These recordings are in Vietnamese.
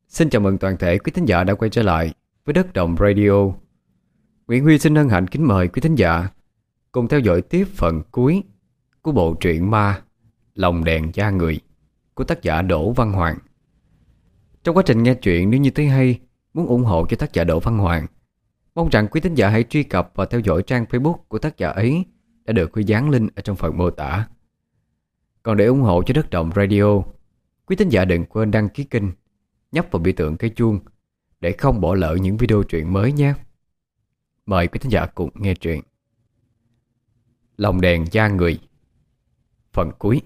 Xin chào mừng toàn thể quý thính giả đã quay trở lại với Đất Đồng Radio. Nguyễn Huy xin hân hạnh kính mời quý thính giả cùng theo dõi tiếp phần cuối của bộ truyện ma Lòng đèn da người của tác giả Đỗ Văn Hoàng. Trong quá trình nghe truyện, nếu như thấy hay, muốn ủng hộ cho tác giả Đỗ Văn Hoàng, mong rằng quý thính giả hãy truy cập và theo dõi trang Facebook của tác giả ấy đã được Huy dán link ở trong phần mô tả. Còn để ủng hộ cho Đất Đồng Radio, quý thính giả đừng quên đăng ký kênh, nhấp vào biểu tượng cái chuông để không bỏ lỡ những video truyện mới nhé. Mời quý thính giả cùng nghe truyện Lòng đèn da người, phần cuối.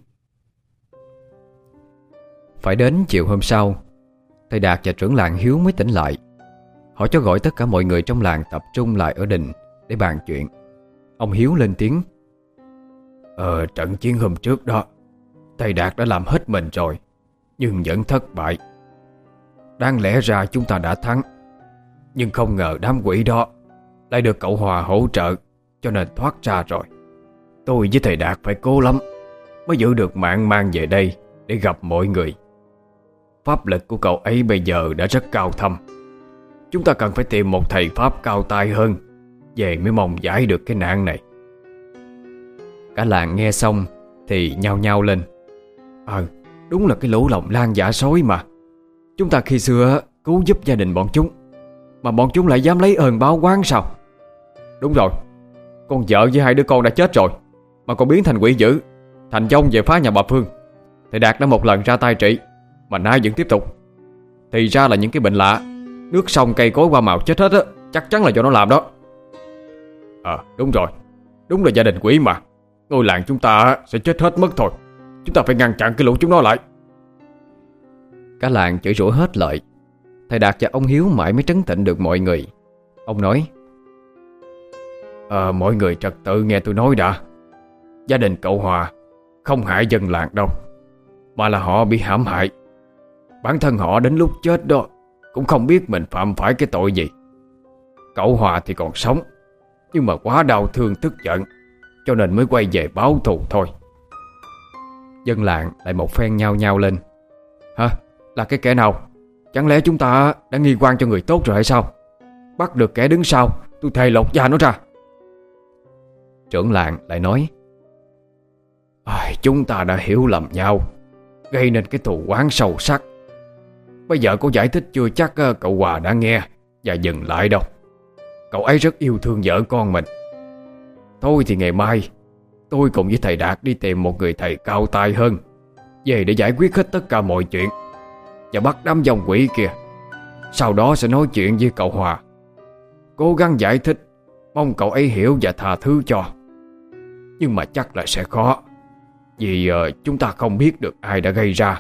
Phải đến chiều hôm sau, thầy Đạt và trưởng làng Hiếu mới tỉnh lại. Họ cho gọi tất cả mọi người trong làng tập trung lại ở đình để bàn chuyện. Ông Hiếu lên tiếng: Trận chiến hôm trước đó, thầy Đạt đã làm hết mình rồi, nhưng vẫn thất bại. Đáng lẽ ra chúng ta đã thắng, nhưng không ngờ đám quỷ đó lại được cậu Hòa hỗ trợ, cho nên thoát ra rồi. Tôi với thầy Đạt phải cố lắm mới giữ được mạng mang về đây để gặp mọi người. Pháp lực của cậu ấy bây giờ đã rất cao thâm. Chúng ta cần phải tìm một thầy Pháp cao tay hơn về mới mong giải được cái nạn này. Cả làng nghe xong thì nhao nhao lên: Đúng là cái lũ lòng lan giả sói mà. Chúng ta khi xưa cứu giúp gia đình bọn chúng, mà bọn chúng lại dám lấy ơn báo oán sao? Đúng rồi, con vợ với hai đứa con đã chết rồi mà còn biến thành quỷ dữ, thành dông về phá nhà bà Phương. Thầy Đạt đã một lần ra tay trị, mà nay vẫn tiếp tục. Thì ra là những cái bệnh lạ, nước sông cây cối hoa màu chết hết á, chắc chắn là do nó làm đó. Đúng rồi, đúng là gia đình quỷ mà. Ngôi làng chúng ta sẽ chết hết mất thôi. Chúng ta phải ngăn chặn cái lũ chúng nó lại. Cả làng chửi rủa hết lời. Thầy Đạt và ông Hiếu mãi mới trấn tĩnh được mọi người. Ông nói: Mọi người trật tự nghe tôi nói đã. Gia đình cậu Hòa không hại dân làng đâu, mà là họ bị hãm hại. Bản thân họ đến lúc chết đó cũng không biết mình phạm phải cái tội gì. Cậu Hòa thì còn sống, nhưng mà quá đau thương tức giận, cho nên mới quay về báo thù thôi. Dân làng lại một phen nhao nhao lên: Là cái kẻ nào? Chẳng lẽ chúng ta đã nghi oan cho người tốt rồi hay sao? Bắt được kẻ đứng sau, tôi thề lột da nó ra. Trưởng làng lại nói: Chúng ta đã hiểu lầm nhau, gây nên cái thù oán sâu sắc. Bây giờ có giải thích chưa chắc cậu Hòa đã nghe và dừng lại đâu. Cậu ấy rất yêu thương vợ con mình. Thôi thì ngày mai tôi cùng với thầy Đạt đi tìm một người thầy cao tay hơn về để giải quyết hết tất cả mọi chuyện và bắt đám dòng quỷ kia. Sau đó sẽ nói chuyện với cậu Hòa, cố gắng giải thích, mong cậu ấy hiểu và tha thứ cho. Nhưng mà chắc là sẽ khó, vì chúng ta không biết được ai đã gây ra.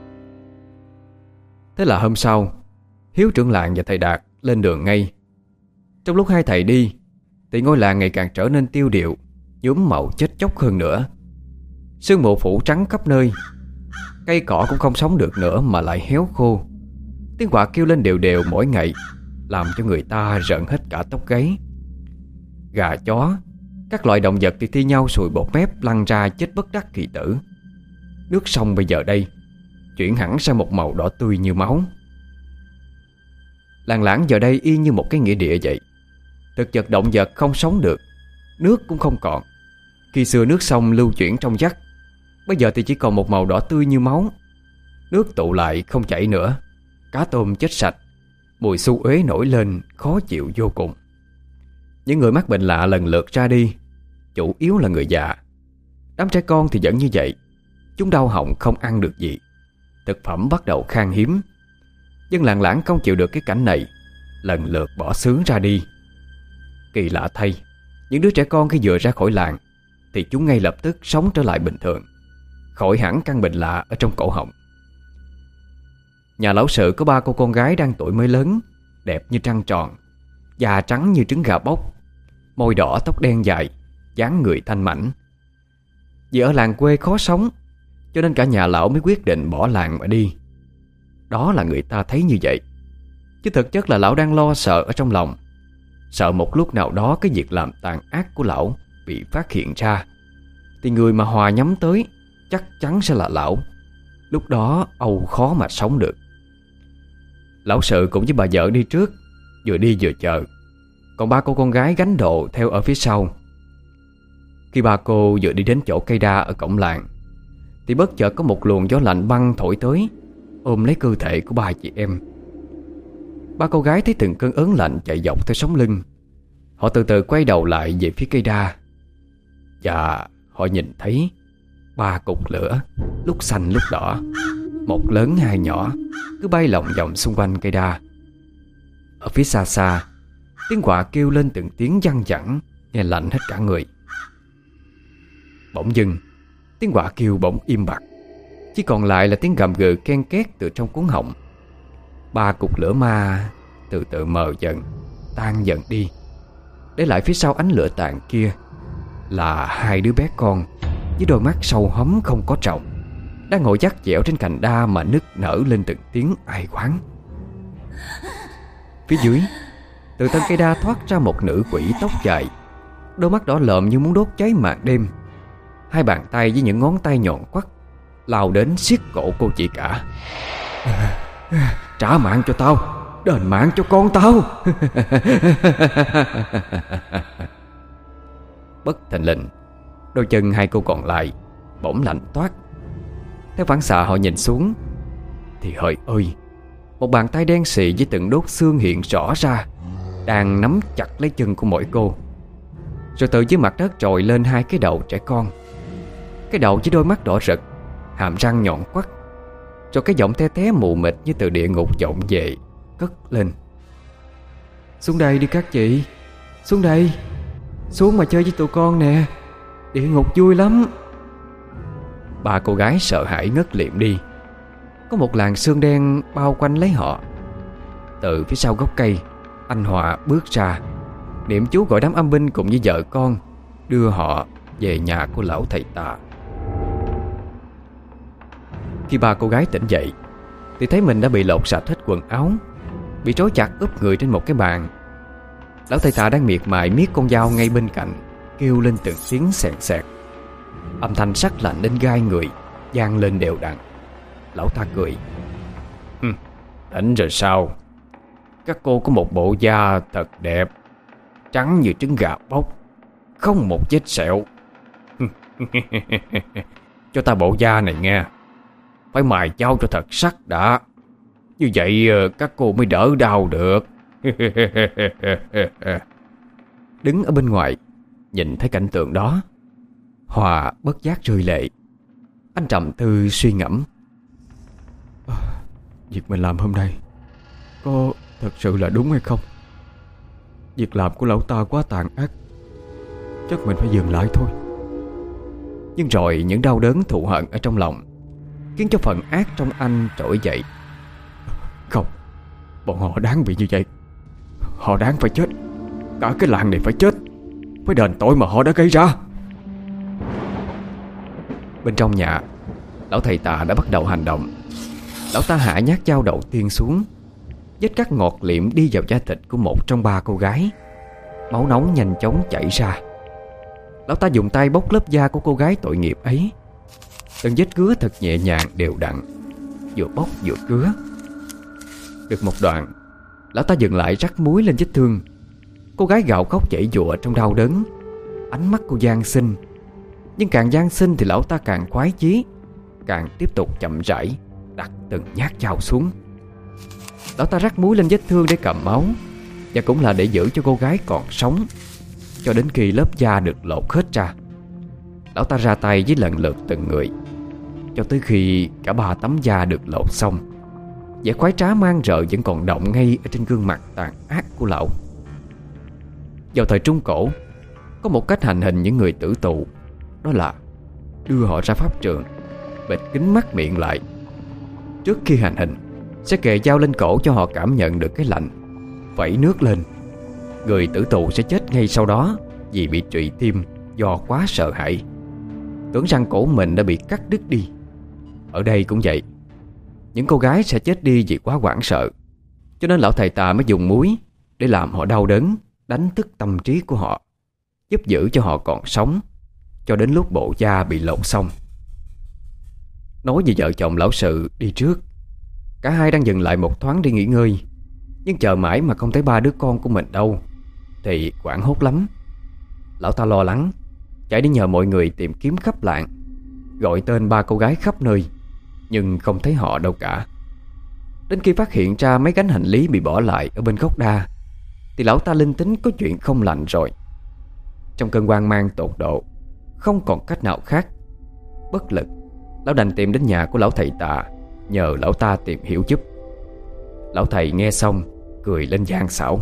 Thế là hôm sau, Hiếu trưởng làng và thầy Đạt lên đường ngay. Trong lúc hai thầy đi thì ngôi làng ngày càng trở nên tiêu điệu, nhuốm màu chết chóc hơn nữa. Sương mù phủ trắng khắp nơi, cây cỏ cũng không sống được nữa mà lại héo khô. Tiếng quạ kêu lên đều đều mỗi ngày, làm cho người ta rợn hết cả tóc gáy. Gà chó, các loại động vật thì thi nhau sùi bọt mép lăn ra chết bất đắc kỳ tử. Nước sông bây giờ đây chuyển hẳn sang một màu đỏ tươi như máu. Làng Lãng giờ đây y như một cái nghĩa địa vậy. Thực vật động vật không sống được, nước cũng không còn. Khi xưa nước sông lưu chuyển trong vắt, bây giờ thì chỉ còn một màu đỏ tươi như máu. Nước tụ lại không chảy nữa, cá tôm chết sạch, mùi xú uế nổi lên khó chịu vô cùng. Những người mắc bệnh lạ lần lượt ra đi, chủ yếu là người già. Đám trẻ con thì vẫn như vậy, chúng đau họng không ăn được gì, thực phẩm bắt đầu khan hiếm. Dân làng Lãng không chịu được cái cảnh này, lần lượt bỏ xứ ra đi. Kỳ lạ thay, những đứa trẻ con khi vừa ra khỏi làng thì chúng ngay lập tức sống trở lại bình thường, khỏi hẳn căn bệnh lạ ở trong cổ họng. Nhà lão sự có 3 cô con gái đang tuổi mới lớn, đẹp như trăng tròn, da trắng như trứng gà bóc, môi đỏ tóc đen dài, dáng người thanh mảnh. Vì ở làng quê khó sống, cho nên cả nhà lão mới quyết định bỏ làng mà đi. Đó là người ta thấy như vậy, chứ thực chất là lão đang lo sợ ở trong lòng. Sợ một lúc nào đó cái việc làm tàn ác của lão bị phát hiện ra, thì người mà Hòa nhắm tới chắc chắn sẽ là lão. Lúc đó âu khó mà sống được. Lão sự cũng với bà vợ đi trước, vừa đi vừa chờ. Còn ba cô con gái gánh đồ theo ở phía sau. Khi ba cô vừa đi đến chỗ cây đa ở cổng làng thì bất chợt có một luồng gió lạnh băng thổi tới, ôm lấy cơ thể của ba chị em. Ba cô gái thấy từng cơn ớn lạnh chạy dọc theo sống lưng. Họ từ từ quay đầu lại về phía cây đa, và họ nhìn thấy ba cục lửa, lúc xanh lúc đỏ, một lớn hai nhỏ, cứ bay lộng vòng xung quanh cây đa. Ở phía xa xa, tiếng quạ kêu lên từng tiếng văng vẳng, nghe lạnh hết cả người. Bỗng dưng, tiếng quạ kêu bỗng im bặt, chỉ còn lại là tiếng gầm gừ ken két từ trong cuống họng. Ba cục lửa ma từ từ mờ dần, tan dần đi, để lại phía sau ánh lửa tàn kia là hai đứa bé con với đôi mắt sâu hóm không có tròng, đang ngồi dắt dẻo trên cành đa mà nức nở lên từng tiếng ai oán. Phía dưới, từ thân cây đa thoát ra một nữ quỷ tóc dài, đôi mắt đỏ lợm như muốn đốt cháy màn đêm. Hai bàn tay với những ngón tay nhọn quắt lao đến siết cổ cô chị cả. Trả mạng cho tao, đền mạng cho con tao. Bất thình lình, đôi chân hai cô còn lại bỗng lạnh toát. Theo phản xạ họ nhìn xuống thì hỡi ơi, một bàn tay đen xì với từng đốt xương hiện rõ ra, đang nắm chặt lấy chân của mỗi cô. Rồi từ dưới mặt đất trồi lên hai cái đầu trẻ con. Cái đầu với đôi mắt đỏ rực, hàm răng nhọn quắt. Rồi cái giọng the thé mù mịt như từ địa ngục vọng về, cất lên: Xuống đây đi các chị, xuống đây, xuống mà chơi với tụi con nè, địa ngục vui lắm. Ba cô gái sợ hãi ngất liệm đi. Có một làn sương đen bao quanh lấy họ. Từ phía sau gốc cây, anh Hòa bước ra, niệm chú gọi đám âm binh cùng với vợ con, đưa họ về nhà của lão thầy tà. Khi ba cô gái tỉnh dậy thì thấy mình đã bị lột sạch hết quần áo, bị trói chặt úp người trên một cái bàn. Lão thầy tà đang miệt mài miết con dao ngay bên cạnh, kêu lên từng tiếng xèn xẹt. Âm thanh sắc lạnh đến gai người vang lên đều đặn. Lão ta cười: Tỉnh rồi sao? Các cô có một bộ da thật đẹp, trắng như trứng gà bóc, không một vết sẹo. Cho ta bộ da này nghe, phải mài dao cho thật sắc đã, như vậy các cô mới đỡ đau được. Đứng ở bên ngoài nhìn thấy cảnh tượng đó, Hòa bất giác rơi lệ. Anh trầm tư suy ngẫm: Việc mình làm hôm nay có thật sự là đúng hay không? Việc làm của lão ta quá tàn ác, chắc mình phải dừng lại thôi. Nhưng rồi những đau đớn thù hận ở trong lòng khiến cho phần ác trong anh trỗi dậy. Không, bọn họ đáng bị như vậy. Họ đáng phải chết. Cả cái làng này phải chết, phải đền tội mà họ đã gây ra. Bên trong nhà, lão thầy tà đã bắt đầu hành động. Lão ta hạ nhát dao đầu tiên xuống, vết cắt ngọt liệm đi vào da thịt của một trong ba cô gái. Máu nóng nhanh chóng chảy ra. Lão ta dùng tay bóc lớp da của cô gái tội nghiệp ấy. Từng vết cứa thật nhẹ nhàng đều đặn, vừa bóc vừa cứa. Được một đoạn, lão ta dừng lại rắc muối lên vết thương. Cô gái gào khóc giãy giụa trong đau đớn. Ánh mắt cô van xin, nhưng càng van xin thì lão ta càng khoái chí, càng tiếp tục chậm rãi đặt từng nhát dao xuống. Lão ta rắc muối lên vết thương để cầm máu, và cũng là để giữ cho cô gái còn sống, cho đến khi lớp da được lột hết ra. Lão ta ra tay với lần lượt từng người, cho tới khi cả ba tấm da được lột xong. Vẻ khoái trá man rợ vẫn còn đọng ngay ở trên gương mặt tàn ác của lão. Vào thời Trung Cổ, có một cách hành hình những người tử tù, đó là đưa họ ra pháp trường, bịt kín mắt miệng lại. Trước khi hành hình, sẽ kề dao lên cổ cho họ cảm nhận được cái lạnh, vẩy nước lên. Người tử tù sẽ chết ngay sau đó vì bị trụy tim do quá sợ hãi, tưởng rằng cổ mình đã bị cắt đứt đi. Ở đây cũng vậy, những cô gái sẽ chết đi vì quá hoảng sợ, cho nên lão thầy tà mới dùng muối để làm họ đau đớn, đánh thức tâm trí của họ, giúp giữ cho họ còn sống cho đến lúc bộ da bị lột xong. Nói về vợ chồng lão sự đi trước, Cả hai đang dừng lại một thoáng để nghỉ ngơi, nhưng chờ mãi mà không thấy ba đứa con của mình đâu thì hoảng hốt lắm. Lão ta lo lắng, chạy đi nhờ mọi người tìm kiếm khắp làng, gọi tên ba cô gái khắp nơi, nhưng không thấy họ đâu cả. Đến khi phát hiện ra mấy gánh hành lý bị bỏ lại ở bên gốc đa thì lão ta linh tính có chuyện không lành rồi. Trong cơn hoang mang tột độ, không còn cách nào khác, bất lực, lão đành tìm đến nhà của lão thầy Tạ, nhờ lão ta tìm hiểu giúp. Lão thầy nghe xong cười lên gian xảo.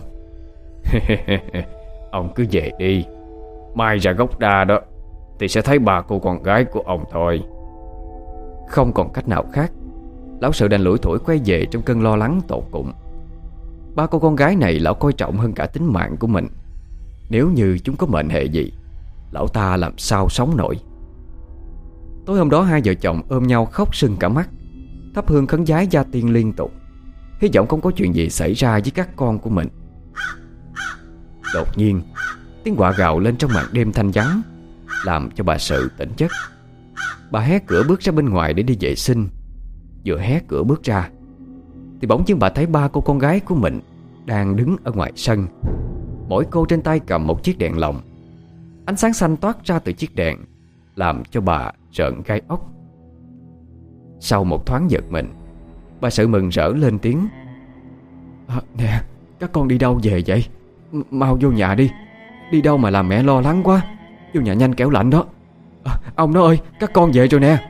Ông cứ về đi, mai ra gốc đa đó thì sẽ thấy bà cô con gái của ông thôi. Không còn cách nào khác, lão sự đành lủi thủi quay về trong cơn lo lắng tột cùng. Ba cô con gái này lão coi trọng hơn cả tính mạng của mình. Nếu như chúng có mệnh hệ gì, lão ta làm sao sống nổi. Tối hôm đó hai vợ chồng ôm nhau khóc sưng cả mắt, thắp hương khấn vái gia tiên liên tục, hy vọng không có chuyện gì xảy ra với các con của mình. Đột nhiên tiếng quạ gào lên trong màn đêm thanh vắng, làm cho bà Sự tỉnh giấc. Bà hé cửa bước ra bên ngoài để đi vệ sinh. Vừa hé cửa bước ra thì bỗng nhiên bà thấy ba cô con gái của mình đang đứng ở ngoài sân. Mỗi cô trên tay cầm một chiếc đèn lồng. Ánh sáng xanh toát ra từ chiếc đèn làm cho bà rợn gai ốc. Sau một thoáng giật mình, bà Sự mừng rỡ lên tiếng. Nè, các con đi đâu về vậy? Mau vô nhà đi. Đi đâu mà làm mẹ lo lắng quá. Vô nhà nhanh kẻo lạnh đó. Ông nó ơi, các con về rồi nè.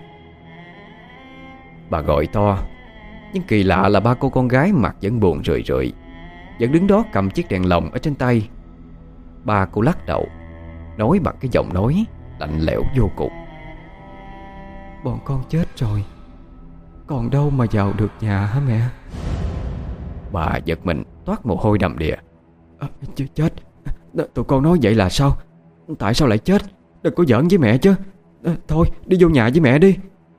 Bà gọi to, nhưng kỳ lạ là ba cô con gái mặt vẫn buồn rười rượi, vẫn đứng đó cầm chiếc đèn lồng ở trên tay. Ba cô lắc đầu, nói bằng cái giọng nói lạnh lẽo vô cùng. Bọn con chết rồi, còn đâu mà vào được nhà hả mẹ? Bà giật mình toát mồ hôi đầm đìa. Chết, tụi con nói vậy là sao? Tại sao lại chết? Đừng có giỡn với mẹ chứ. Thôi đi vô nhà với mẹ đi.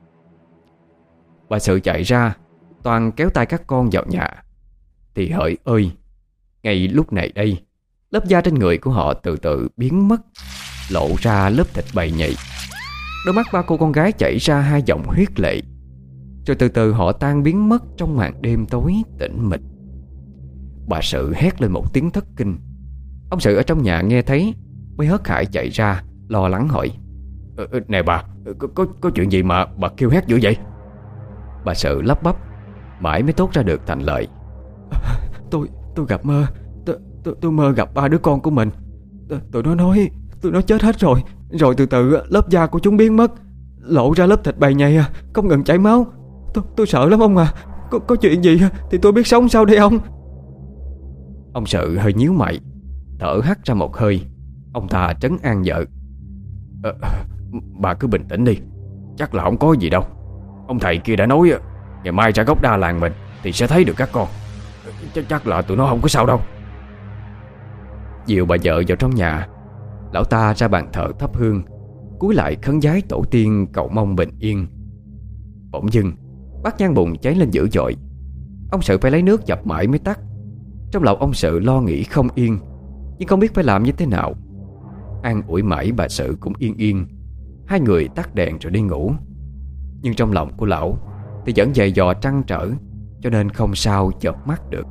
Bà Sự chạy ra, toàn kéo tay các con vào nhà. Thì hỡi ơi, ngay lúc này đây, lớp da trên người của họ từ từ biến mất, lộ ra lớp thịt bầy nhầy. Đôi mắt ba cô con gái chảy ra hai dòng huyết lệ, rồi từ từ họ tan biến mất trong màn đêm tối tĩnh mịch. Bà Sự hét lên một tiếng thất kinh. Ông Sự ở trong nhà nghe thấy mới hớt hải chạy ra, lo lắng hỏi. Nè bà, có chuyện gì mà bà kêu hét dữ vậy? Bà Sự lắp bắp, mãi mới thốt ra được thành lời. Tôi gặp mơ. Tôi mơ gặp ba đứa con của mình. Tụi nó nói chết hết rồi. Rồi từ từ lớp da của chúng biến mất, lộ ra lớp thịt bầy nhầy không ngừng chảy máu. Tôi sợ lắm ông à. Có chuyện gì thì tôi biết sống sao đây ông? Ông Sự hơi nhíu mày, thở hắt ra một hơi. Ông ta trấn an vợ. Bà cứ bình tĩnh đi, chắc là không có gì đâu. Ông thầy kia đã nói ngày mai ra gốc đa làng mình thì sẽ thấy được các con. Chắc là tụi nó không có sao đâu. Dìu bà vợ vào trong nhà, lão ta ra bàn thờ thắp hương, cúi lại khấn vái tổ tiên cầu mong bình yên. Bỗng dưng bát nhang bùn cháy lên dữ dội. Ông Sự phải lấy nước dập mãi mới tắt. Trong lòng ông Sự lo nghĩ không yên, nhưng không biết phải làm như thế nào. An ủi mãi bà Sự cũng yên yên. Hai người tắt đèn rồi đi ngủ. Nhưng trong lòng của lão thì vẫn dày dò trăn trở, cho nên không sao chợp mắt được.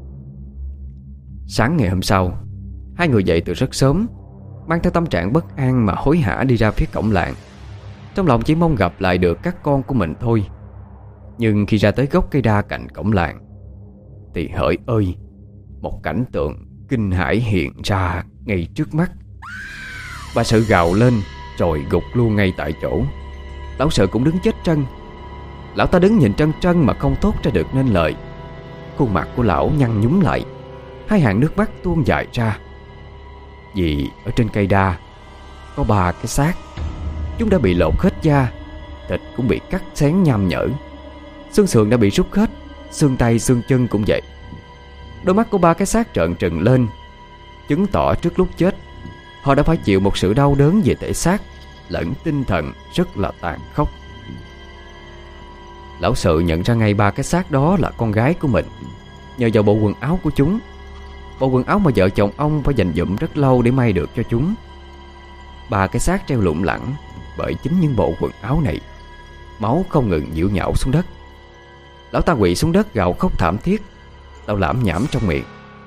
Sáng ngày hôm sau, hai người dậy từ rất sớm, mang theo tâm trạng bất an mà hối hả đi ra phía cổng làng. Trong lòng chỉ mong gặp lại được các con của mình thôi. Nhưng khi ra tới gốc cây đa cạnh cổng làng thì hỡi ơi, một cảnh tượng kinh hãi hiện ra ngay trước mắt. Bà Sự gào lên rồi gục luôn ngay tại chỗ. Lão Sự cũng đứng chết trân. Lão ta đứng nhìn trân trân mà không thốt ra được nên lời. Khuôn mặt của lão nhăn nhúm lại, hai hàng nước mắt tuôn dài ra. Vì ở trên cây đa có ba cái xác. Chúng đã bị lột hết da, thịt cũng bị cắt xén nham nhở, xương sườn đã bị rút hết, xương tay xương chân cũng vậy. Đôi mắt của ba cái xác trợn trừng lên, chứng tỏ trước lúc chết họ đã phải chịu một sự đau đớn về thể xác lẫn tinh thần rất là tàn khốc. Lão Sự nhận ra ngay ba cái xác đó là con gái của mình, nhờ vào bộ quần áo của chúng. Bộ quần áo mà vợ chồng ông phải dành dụm rất lâu để may được cho chúng. Ba cái xác treo lủng lẳng bởi chính những bộ quần áo này. Máu không ngừng nhiễu nhão xuống đất. Lão ta quỵ xuống đất gào khóc thảm thiết. Lão lảm nhảm trong miệng: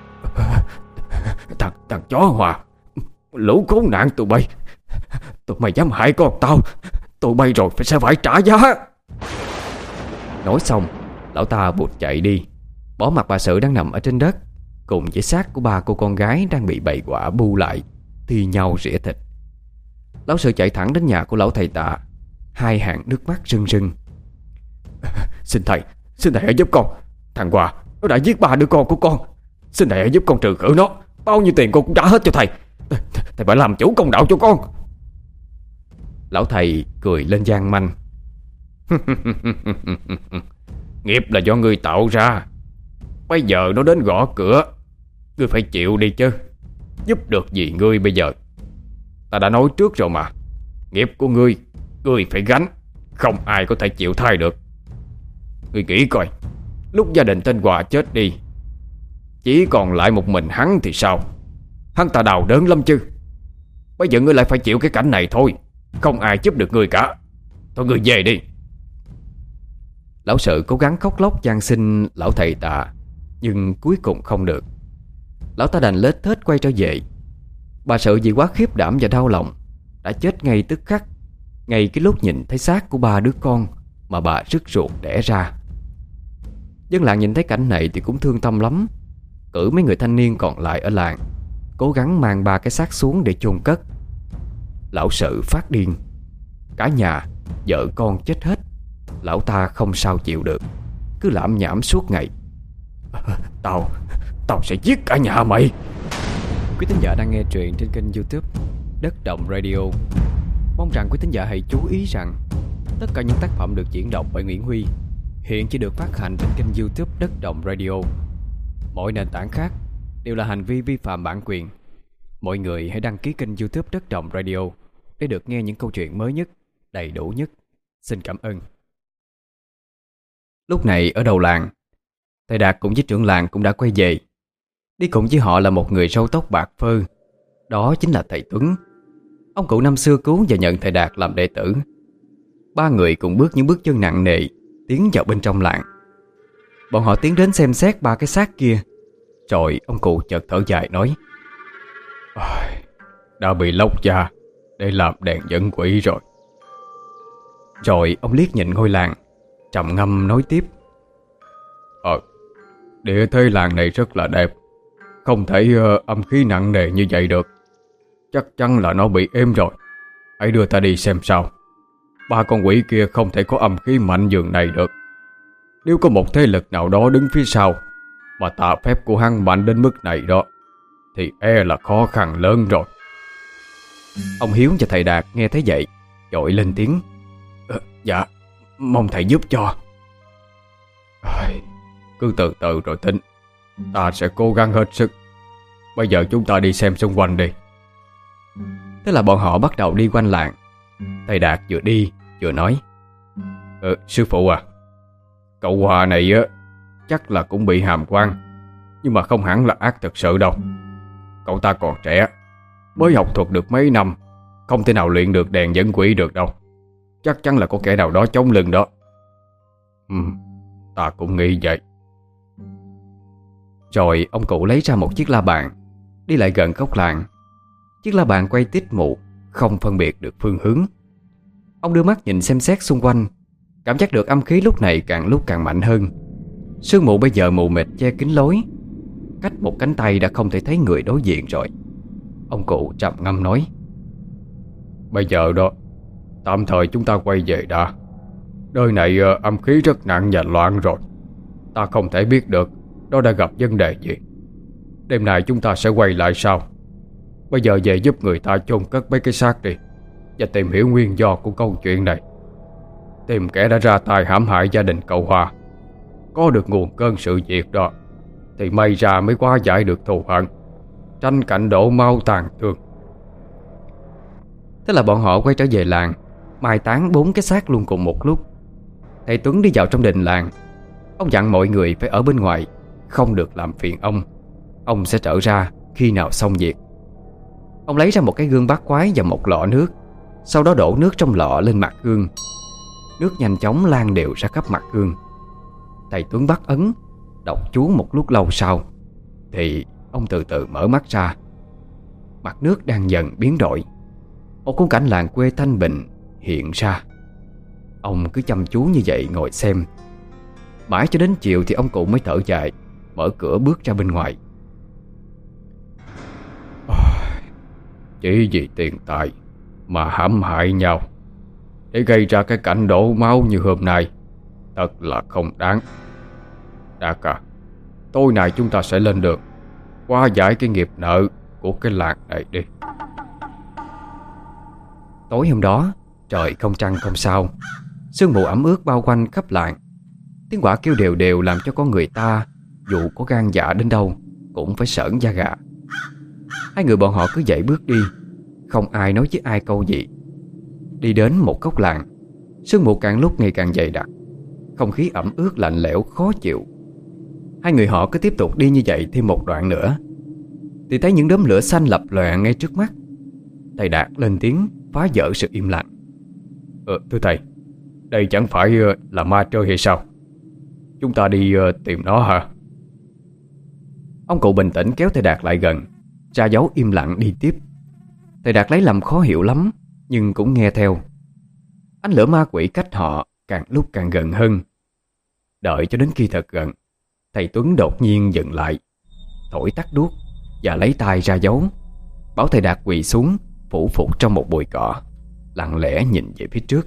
Thằng chó Hòa, lũ khốn nạn tụi mày dám hại con tao, tụi bay rồi sẽ phải trả giá. Nói xong, lão ta vụt chạy đi, bỏ mặc bà Sự đang nằm ở trên đất cùng với xác của ba cô con gái đang bị bầy quạ bu lại, thi nhau rỉa thịt. Lão Sự chạy thẳng đến nhà của lão thầy Tạ, hai hàng nước mắt rưng rưng. Xin thầy hãy giúp con. Thằng Hòa nó đã giết 3 đứa con của con. Xin thầy hãy giúp con trừ khử nó. Bao nhiêu tiền con cũng trả hết cho thầy. Thầy phải làm chủ công đạo cho con. Lão thầy cười lên gian manh. Nghiệp là do ngươi tạo ra. Bây giờ nó đến gõ cửa, ngươi phải chịu đi chứ. Giúp được gì ngươi bây giờ? Ta đã nói trước rồi mà. Nghiệp của ngươi phải gánh. Không ai có thể chịu thay được. Ngươi nghĩ coi, lúc gia đình tên Hòa chết đi, chỉ còn lại một mình hắn thì sao? Hắn ta đau đớn lắm chứ. Bây giờ ngươi lại phải chịu cái cảnh này thôi. Không ai giúp được ngươi cả. Thôi ngươi về đi. Lão Sự cố gắng khóc lóc van xin lão thầy Tạ, nhưng cuối cùng không được. Lão ta đành lết thết quay trở về. Bà Sự vì quá khiếp đảm và đau lòng đã chết ngay tức khắc, ngay cái lúc nhìn thấy xác của 3 đứa con mà bà rứt ruột đẻ ra. Dân làng nhìn thấy cảnh này thì cũng thương tâm lắm, cử mấy người thanh niên còn lại ở làng cố gắng mang 3 cái xác xuống để chôn cất. Lão Sự phát điên. Cả nhà, vợ con chết hết, lão ta không sao chịu được, cứ lảm nhảm suốt ngày. Tao sẽ giết cả nhà mày. Quý thính giả đang nghe truyện trên kênh YouTube Đất Động Radio. Mong rằng quý thính giả hãy chú ý rằng tất cả những tác phẩm được diễn đọc bởi Nguyễn Huy hiện chỉ được phát hành trên kênh YouTube Đất Động Radio. Mọi nền tảng khác đều là hành vi vi phạm bản quyền. Mọi người hãy đăng ký kênh YouTube Đất Động Radio để được nghe những câu chuyện mới nhất, đầy đủ nhất. Xin cảm ơn. Lúc này ở đầu làng, thầy Đạt cùng với trưởng làng cũng đã quay về. Đi cùng với họ là một người râu tóc bạc phơ. Đó chính là thầy Tuấn. Ông cụ năm xưa cứu và nhận thầy Đạt làm đệ tử. 3 người cùng bước những bước chân nặng nề tiến vào bên trong làng. Bọn họ tiến đến xem xét 3 cái xác kia. Rồi ông cụ chợt thở dài nói: Đã bị lóc da để làm đèn dẫn quỷ rồi. Rồi ông liếc nhìn ngôi làng, trầm ngâm nói tiếp: Địa thế làng này rất là đẹp, không thể âm khí nặng nề như vậy được. Chắc chắn là nó bị êm rồi. Hãy đưa ta đi xem sao. 3 con quỷ kia không thể có âm khí mạnh dường này được. Nếu có một thế lực nào đó đứng phía sau mà tà phép của hắn mạnh đến mức này đó, thì e là khó khăn lớn rồi. Ông Hiếu và thầy Đạt nghe thấy vậy vội lên tiếng: Dạ, mong thầy giúp cho. Cứ từ từ rồi tính. Ta sẽ cố gắng hết sức. Bây giờ chúng ta đi xem xung quanh đi. Thế là bọn họ bắt đầu đi quanh làng. Thầy Đạt vừa đi vừa nói: Sư phụ à, cậu Hòa này á chắc là cũng bị hàm quan, nhưng mà không hẳn là ác thực sự đâu. Cậu ta còn trẻ, mới học thuật được mấy năm, không thể nào luyện được đèn dẫn quỷ được đâu. Chắc chắn là có kẻ nào đó chống lưng đó. Ta cũng nghĩ vậy. Rồi ông cụ lấy ra một chiếc la bàn, đi lại gần góc làng. Chiếc la bàn quay tít mù, không phân biệt được phương hướng. Ông đưa mắt nhìn xem xét xung quanh, cảm giác được âm khí lúc này càng lúc càng mạnh hơn. Sương mù bây giờ mù mịt che kín lối, cách một cánh tay đã không thể thấy người đối diện rồi. Ông cụ trầm ngâm nói: Bây giờ đó, tạm thời chúng ta quay về đã. Nơi này âm khí rất nặng và loạn rồi. Ta không thể biết được nó đã gặp vấn đề gì. Đêm nay chúng ta sẽ quay lại sau. Bây giờ về giúp người ta chôn cất mấy cái xác đi, và tìm hiểu nguyên do của câu chuyện này. Tìm kẻ đã ra tay hãm hại gia đình cậu Hòa. Có được nguồn cơn sự việc đó thì may ra mới hóa giải được thù hận, tranh cảnh đổ máu tàn thương. Thế là bọn họ quay trở về làng, mai táng 4 cái xác luôn cùng một lúc. Thầy Tuấn đi vào trong đình làng. Ông dặn mọi người phải ở bên ngoài, không được làm phiền ông. Ông sẽ trở ra khi nào xong việc. Ông lấy ra một cái gương bát quái và một lọ nước, sau đó đổ nước trong lọ lên mặt gương. Nước nhanh chóng lan đều ra khắp mặt gương. Thầy Tuấn bắt ấn, đọc chú một lúc lâu sau thì ông từ từ mở mắt ra. Mặt nước đang dần biến đổi, một khung cảnh làng quê thanh bình hiện ra. Ông cứ chăm chú như vậy ngồi xem. Mãi cho đến chiều thì ông cụ mới thở dài, mở cửa bước ra bên ngoài. Chỉ vì tiền tài mà hãm hại nhau để gây ra cái cảnh đổ máu như hôm nay, thật là không đáng. Đạt à, tối nay chúng ta sẽ lên đường hóa giải cái nghiệp nợ của cái làng này đi. Tối hôm đó, trời không trăng không sao, sương mù ẩm ướt bao quanh khắp làng. Tiếng quạ kêu đều đều làm cho con người ta dù có gan dạ đến đâu cũng phải sởn da gà. Hai người bọn họ cứ dậy bước đi, không ai nói với ai câu gì. Đi đến một góc làng, sương mù càng lúc ngày càng dày đặc, không khí ẩm ướt lạnh lẽo khó chịu. Hai người họ cứ tiếp tục đi như vậy thêm một đoạn nữa thì thấy những đốm lửa xanh lập lòe ngay trước mắt. Thầy Đạt lên tiếng phá vỡ sự im lặng. Thưa thầy, đây chẳng phải là ma chơi hay sao? Chúng ta đi tìm nó hả? Ông cụ bình tĩnh kéo thầy Đạt lại gần, ra dấu im lặng đi tiếp. Thầy Đạt lấy làm khó hiểu lắm, nhưng cũng nghe theo. Ánh lửa ma quỷ cách họ càng lúc càng gần hơn. Đợi cho đến khi thật gần, thầy Tuấn đột nhiên dừng lại, thổi tắt đuốc và lấy tay ra dấu, bảo thầy Đạt quỳ xuống, phủ phục trong một bụi cỏ, lặng lẽ nhìn về phía trước.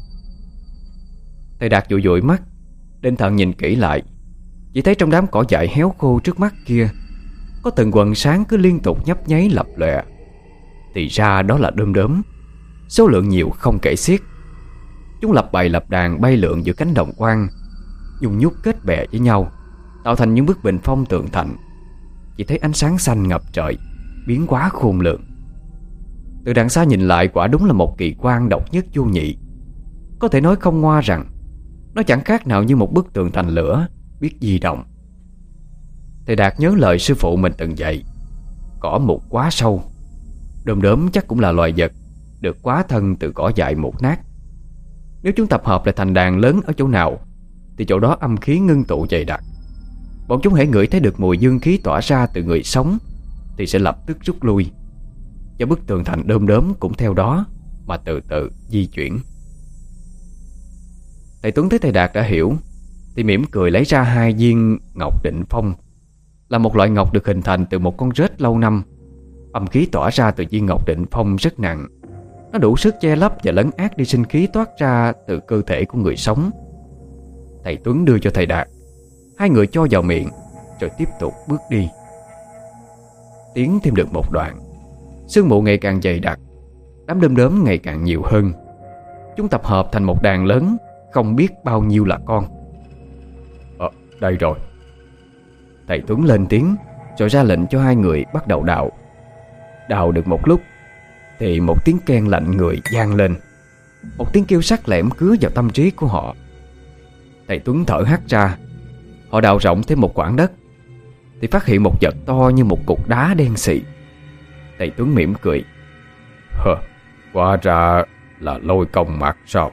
Thầy Đạt dụi dụi mắt, định thần nhìn kỹ lại, chỉ thấy trong đám cỏ dại héo khô trước mắt kia có từng quầng sáng cứ liên tục nhấp nháy lập lòe. Thì ra đó là đom đóm, số lượng nhiều không kể xiết. Chúng lập bầy lập đàn bay lượn giữa cánh đồng quang, nhung nhúc kết bè với nhau, tạo thành những bức bình phong tường thành. Chỉ thấy ánh sáng xanh ngập trời, biến hóa khôn lường. Từ đằng xa nhìn lại, quả đúng là một kỳ quan độc nhất vô nhị. Có thể nói không ngoa rằng nó chẳng khác nào như một bức tường thành lửa biết di động. Thầy Đạt nhớ lời sư phụ mình từng dạy: cỏ mục quá sâu. Đom đóm chắc cũng là loài vật được quá thân từ cỏ dại mục nát. Nếu chúng tập hợp lại thành đàn lớn ở chỗ nào thì chỗ đó âm khí ngưng tụ dày đặc. Bọn chúng hễ ngửi thấy được mùi dương khí tỏa ra từ người sống thì sẽ lập tức rút lui, và bức tường thành đom đóm cũng theo đó mà từ từ di chuyển. Thầy Tuấn thấy thầy Đạt đã hiểu thì mỉm cười lấy ra 2 viên ngọc định phong, là một loại ngọc được hình thành từ một con rết lâu năm. Âm khí tỏa ra từ viên ngọc định phong rất nặng, nó đủ sức che lấp và lấn át đi sinh khí toát ra từ cơ thể của người sống. Thầy Tuấn đưa cho thầy Đạt, hai người cho vào miệng rồi tiếp tục bước đi. Tiến thêm được một đoạn, sương mù ngày càng dày đặc, đám đom đóm ngày càng nhiều hơn. Chúng tập hợp thành một đàn lớn, không biết bao nhiêu là con. Đây rồi. Thầy Tuấn lên tiếng rồi ra lệnh cho hai người bắt đầu đào. Đào được một lúc thì một tiếng keng lạnh người vang lên, một tiếng kêu sắc lẻm cứa vào tâm trí của họ. Thầy Tuấn thở hắt ra. Họ đào rộng thêm một quãng đất thì phát hiện một vật to như một cục đá đen xị. Thầy Tuấn mỉm cười: Hóa ra là Lôi Công Mạc sao?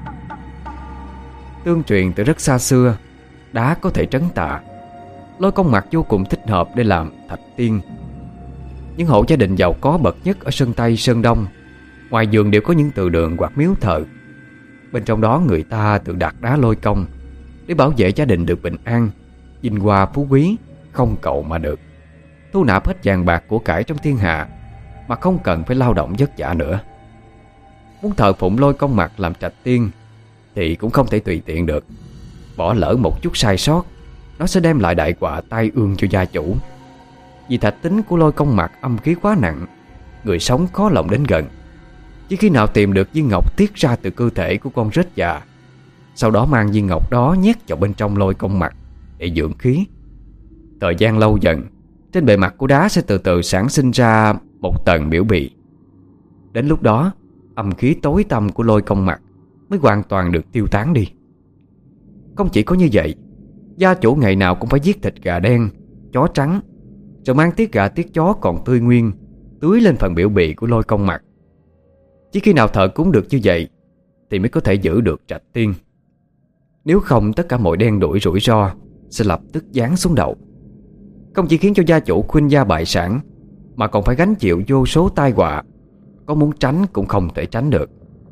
Tương truyền từ rất xa xưa, đá có thể trấn tà. Lôi Công Mạc vô cùng thích hợp để làm thạch tiên. Những hộ gia đình giàu có bậc nhất ở Sơn Tây, Sơn Đông, ngoài vườn đều có những từ đường hoặc miếu thờ. Bên trong đó người ta tự đặt đá lôi công để bảo vệ gia đình được bình an, vinh hoa phú quý, không cầu mà được, thu nạp hết vàng bạc của cải trong thiên hạ mà không cần phải lao động vất vả nữa. Muốn thờ phụng Lôi Công Mạc làm trạch tiên thì cũng không thể tùy tiện được. Bỏ lỡ một chút sai sót, nó sẽ đem lại đại họa tai ương cho gia chủ. Vì thạch tính của Lôi Công Mạc âm khí quá nặng, người sống khó lòng đến gần. Chỉ khi nào tìm được viên ngọc tiết ra từ cơ thể của con rết già, sau đó mang viên ngọc đó nhét vào bên trong Lôi Công Mạc để dưỡng khí. Thời gian lâu dần, trên bề mặt của đá sẽ từ từ sản sinh ra một tầng biểu bì. Đến lúc đó, âm khí tối tăm của Lôi Công Mạc mới hoàn toàn được tiêu tán đi. Không chỉ có như vậy, gia chủ ngày nào cũng phải giết thịt gà đen, chó trắng, rồi mang tiết gà tiết chó còn tươi nguyên tưới lên phần biểu bì của Lôi Công Mạc. Chỉ khi nào thờ cúng được như vậy thì mới có thể giữ được trạch tiên. Nếu không tất cả mọi đen đuổi rủi ro sẽ lập tức giáng xuống đầu. Không chỉ khiến cho gia chủ khuynh gia bại sản, mà còn phải gánh chịu vô số tai họa, có muốn tránh cũng không thể tránh được.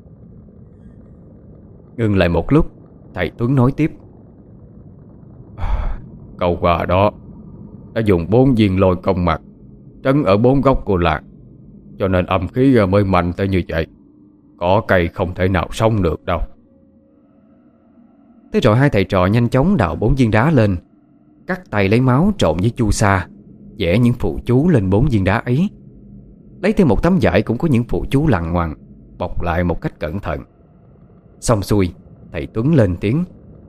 Ngừng lại một lúc, thầy Tuấn nói tiếp: Cậu Hòa đó đã dùng 4 viên lôi công mạch trấn ở 4 góc của làng, cho nên âm khí mới mạnh tới như vậy. Cỏ cây không thể nào sống được đâu. Thế rồi hai thầy trò nhanh chóng đào 4 viên đá lên, cắt tay lấy máu trộn với chu sa, vẽ những phụ chú lên 4 viên đá ấy. Lấy thêm một tấm vải cũng có những phụ chú lằng ngoằng, bọc lại một cách cẩn thận. Xong xuôi, thầy Tuấn lên tiếng: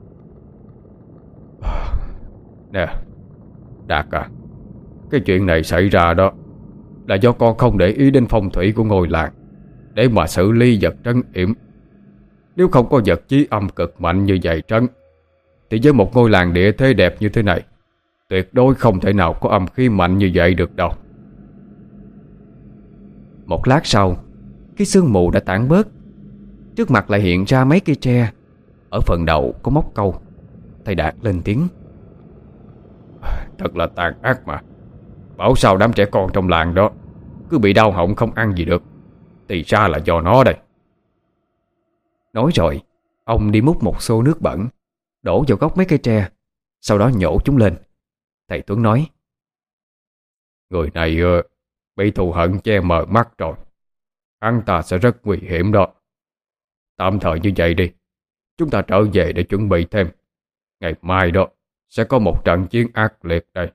Nè Đạt à, cái chuyện này xảy ra đó là do con không để ý đến phong thủy của ngôi làng để mà xử lý vật trấn yểm. Nếu không có vật chí âm cực mạnh như vậy trấn, thì với một ngôi làng địa thế đẹp như thế này, tuyệt đối không thể nào có âm khí mạnh như vậy được đâu. Một lát sau, cái sương mù đã tản bớt. Trước mặt lại hiện ra mấy cây tre. Ở phần đầu có móc câu. Thầy Đạt lên tiếng: Thật là tàn ác mà. Bảo sao đám trẻ con trong làng đó cứ bị đau họng không ăn gì được, thì ra là do nó đây. Nói rồi, ông đi múc một xô nước bẩn, đổ vào gốc mấy cây tre, sau đó nhổ chúng lên. Thầy Tuấn nói: Người này bị thù hận che mờ mắt rồi. Hắn ta sẽ rất nguy hiểm đó. Tạm thời như vậy đi, chúng ta trở về để chuẩn bị thêm. Ngày mai đó sẽ có một trận chiến ác liệt đây.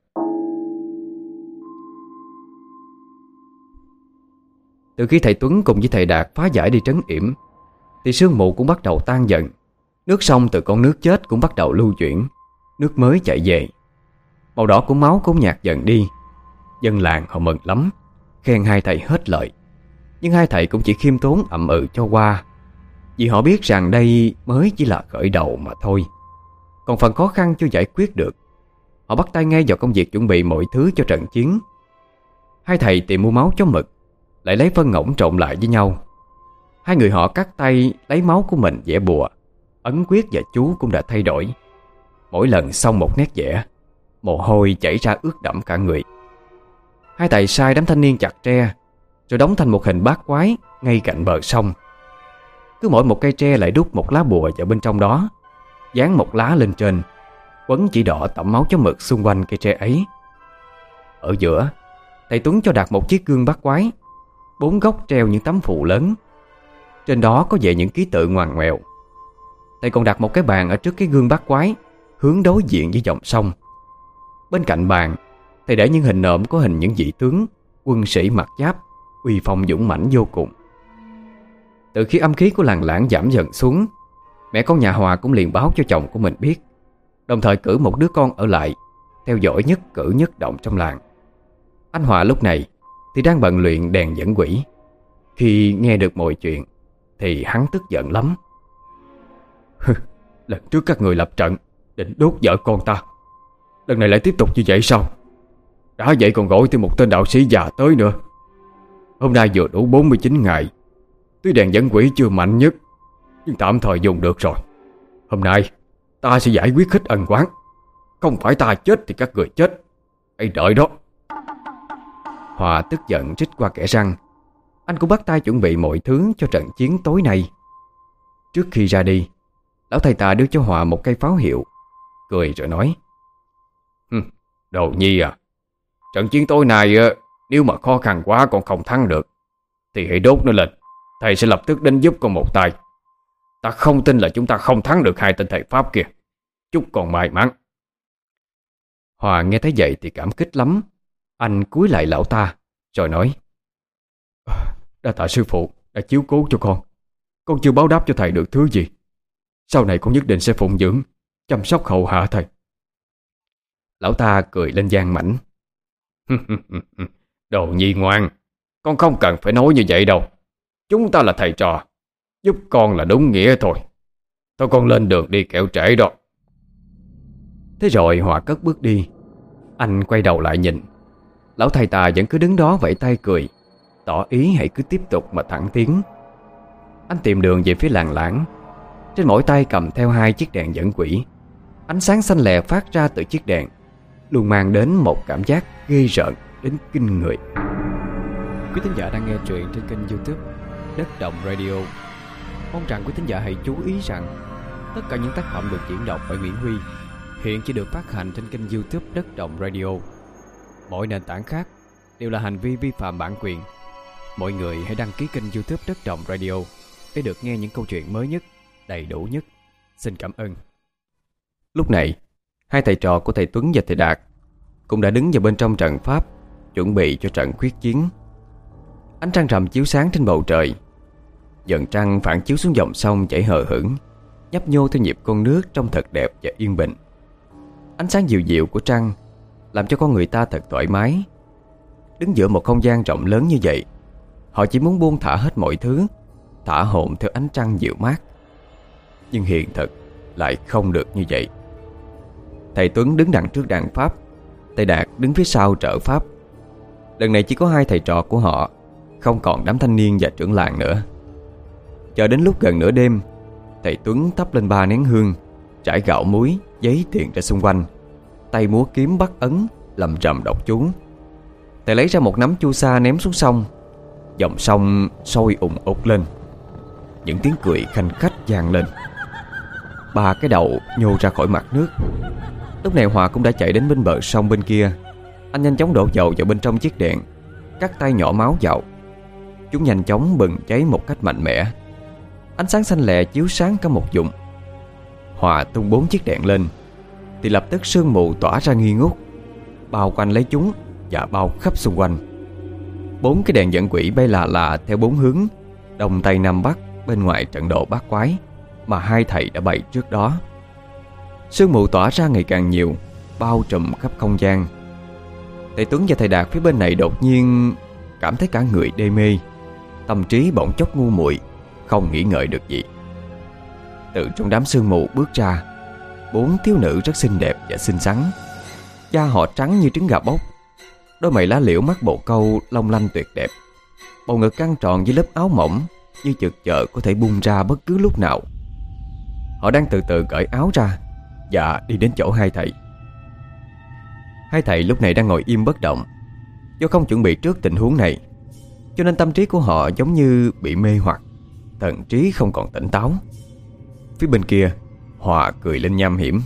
Từ khi thầy Tuấn cùng với thầy Đạt phá giải đi trấn yểm, thì sương mù cũng bắt đầu tan dần. Nước sông từ con nước chết cũng bắt đầu lưu chuyển, nước mới chảy về. Màu đỏ của máu cũng nhạt dần đi. Dân làng họ mừng lắm, khen hai thầy hết lời. Nhưng hai thầy cũng chỉ khiêm tốn ậm ừ cho qua, vì họ biết rằng đây mới chỉ là khởi đầu mà thôi. Còn phần khó khăn chưa giải quyết được, họ bắt tay ngay vào công việc chuẩn bị mọi thứ cho trận chiến. Hai thầy tìm mua máu chó mực, lại lấy phân ngỗng trộn lại với nhau. Hai người họ cắt tay lấy máu của mình vẽ bùa, ấn quyết và chú cũng đã thay đổi. Mỗi lần xong một nét vẽ, mồ hôi chảy ra ướt đẫm cả người. Hai thầy sai đám thanh niên chặt tre, rồi đóng thành một hình bát quái ngay cạnh bờ sông. Cứ mỗi một cây tre lại đút một lá bùa vào bên trong đó, dán một lá lên trên, quấn chỉ đỏ tẩm máu chó mực xung quanh cây tre ấy. Ở giữa, thầy Tuấn cho đặt một chiếc gương bát quái, 4 góc treo những tấm phù lớn. Trên đó có về những ký tự ngoằn ngoèo. Thầy còn đặt một cái bàn ở trước cái gương bát quái, hướng đối diện với dòng sông. Bên cạnh bàn, thầy để những hình nộm có hình những vị tướng, quân sĩ mặc giáp, uy phong dũng mãnh vô cùng. Từ khi âm khí của làng Lãng giảm dần xuống, mẹ con nhà Hòa cũng liền báo cho chồng của mình biết, đồng thời cử một đứa con ở lại theo dõi nhất cử nhất động trong làng. Anh Hòa lúc này thì đang bận luyện đèn dẫn quỷ. Khi nghe được mọi chuyện thì hắn tức giận lắm. Lần trước các người lập trận định đốt vợ con ta, lần này lại tiếp tục như vậy sao? Đã vậy còn gọi thêm một tên đạo sĩ già tới nữa. Hôm nay vừa đủ 49 ngày. Tuy đèn dẫn quỷ chưa mạnh nhất, nhưng tạm thời dùng được rồi. Hôm nay ta sẽ giải quyết hết ân oán. Không phải ta chết thì các người chết. Hãy đợi đó. Hòa tức giận rít qua kẽ răng. Anh cũng bắt tay chuẩn bị mọi thứ cho trận chiến tối nay. Trước khi ra đi, lão thầy Tà đưa cho Hòa một cây pháo hiệu, cười rồi nói: Đồ Nhi à, trận chiến tối nay nếu mà khó khăn quá còn không thắng được, thì hãy đốt nó lên. Thầy sẽ lập tức đến giúp con một tay. Ta không tin là chúng ta không thắng được hai tên thầy Pháp kia. Chúc con may mắn. Hòa nghe thấy vậy thì cảm kích lắm. Anh cúi lại lão ta rồi nói: Đa tạ sư phụ đã chiếu cố cho con. Con chưa báo đáp cho thầy được thứ gì. Sau này con nhất định sẽ phụng dưỡng, chăm sóc hậu hạ thầy. Lão ta cười lên gian mảnh. Đồ Nhi ngoan, con không cần phải nói như vậy đâu. Chúng ta là thầy trò, giúp con là đúng nghĩa thôi. Thôi con lên đường đi kẻo trễ đó. Thế rồi Hòa cất bước đi. Anh quay đầu lại nhìn, lão thầy Tà vẫn cứ đứng đó vẫy tay cười, tỏ ý hãy cứ tiếp tục mà thẳng tiến. Anh tìm đường về phía làng Lãng. Trên mỗi tay cầm theo 2 chiếc đèn dẫn quỷ. Ánh sáng xanh lè phát ra từ chiếc đèn luôn mang đến một cảm giác ghê rợn đến kinh người. Quý thính giả đang nghe truyện trên kênh YouTube Đất Động Radio. Mong rằng quý thính giả hãy chú ý rằng tất cả những tác phẩm được diễn đọc bởi Nguyễn Huy hiện chỉ được phát hành trên kênh YouTube Đất Động Radio. Mọi nền tảng khác đều là hành vi vi phạm bản quyền. Mọi người hãy đăng ký kênh YouTube Đất Động Radio để được nghe những câu chuyện mới nhất, đầy đủ nhất. Xin cảm ơn. Lúc này, 2 thầy trò của thầy Tuấn và thầy Đạt cũng đã đứng vào bên trong trận pháp, chuẩn bị cho trận quyết chiến. Ánh trăng rằm chiếu sáng trên bầu trời. Dần trăng phản chiếu xuống dòng sông chảy hờ hững, nhấp nhô theo nhịp con nước trông thật đẹp và yên bình. Ánh sáng dịu dịu của trăng làm cho con người ta thật thoải mái. Đứng giữa một không gian rộng lớn như vậy, họ chỉ muốn buông thả hết mọi thứ, thả hồn theo ánh trăng dịu mát. Nhưng hiện thực lại không được như vậy. Thầy Tuấn đứng đằng trước đàn pháp, thầy Đạt đứng phía sau trợ pháp. Lần này chỉ có 2 thầy trò của họ, không còn đám thanh niên và trưởng làng nữa. Chờ đến lúc gần nửa đêm, thầy Tuấn thắp lên 3 nén hương, trải gạo muối, giấy tiền ra xung quanh, tay múa kiếm bắt ấn, lầm rầm đọc chú. Thầy lấy ra một nắm chu sa ném xuống sông. Dòng sông sôi ùn ục lên. Những tiếng cười khanh khách vang lên. 3 cái đầu nhô ra khỏi mặt nước. Lúc này Hòa cũng đã chạy đến bên bờ sông bên kia. Anh nhanh chóng đổ dầu vào bên trong chiếc đèn, cắt tay nhỏ máu vào. Chúng nhanh chóng bừng cháy một cách mạnh mẽ. Ánh sáng xanh lè chiếu sáng cả một vùng. Hòa tung 4 chiếc đèn lên thì lập tức sương mù tỏa ra nghi ngút, bao quanh lấy chúng và bao khắp xung quanh. 4 cái đèn dẫn quỷ bay là là theo 4 hướng, đông tây nam bắc, bên ngoài trận đồ bát quái mà 2 thầy đã bày trước đó. Sương mù tỏa ra ngày càng nhiều, bao trùm khắp không gian. Thầy Tuấn và thầy Đạt phía bên này đột nhiên cảm thấy cả người đê mê, tâm trí bỗng chốc ngu muội, không nghĩ ngợi được gì. Từ trong đám sương mù bước ra 4 thiếu nữ rất xinh đẹp và xinh xắn. Da họ trắng như trứng gà bốc, đôi mày lá liễu mắt bồ câu long lanh tuyệt đẹp. Bầu ngực căng tròn với lớp áo mỏng như chực chờ có thể bung ra bất cứ lúc nào. Họ đang từ từ cởi áo ra và đi đến chỗ 2 thầy. 2 thầy lúc này đang ngồi im bất động. Do không chuẩn bị trước tình huống này, cho nên tâm trí của họ giống như bị mê hoặc, thần trí không còn tỉnh táo. Phía bên kia, Hòa cười lên nham hiểm.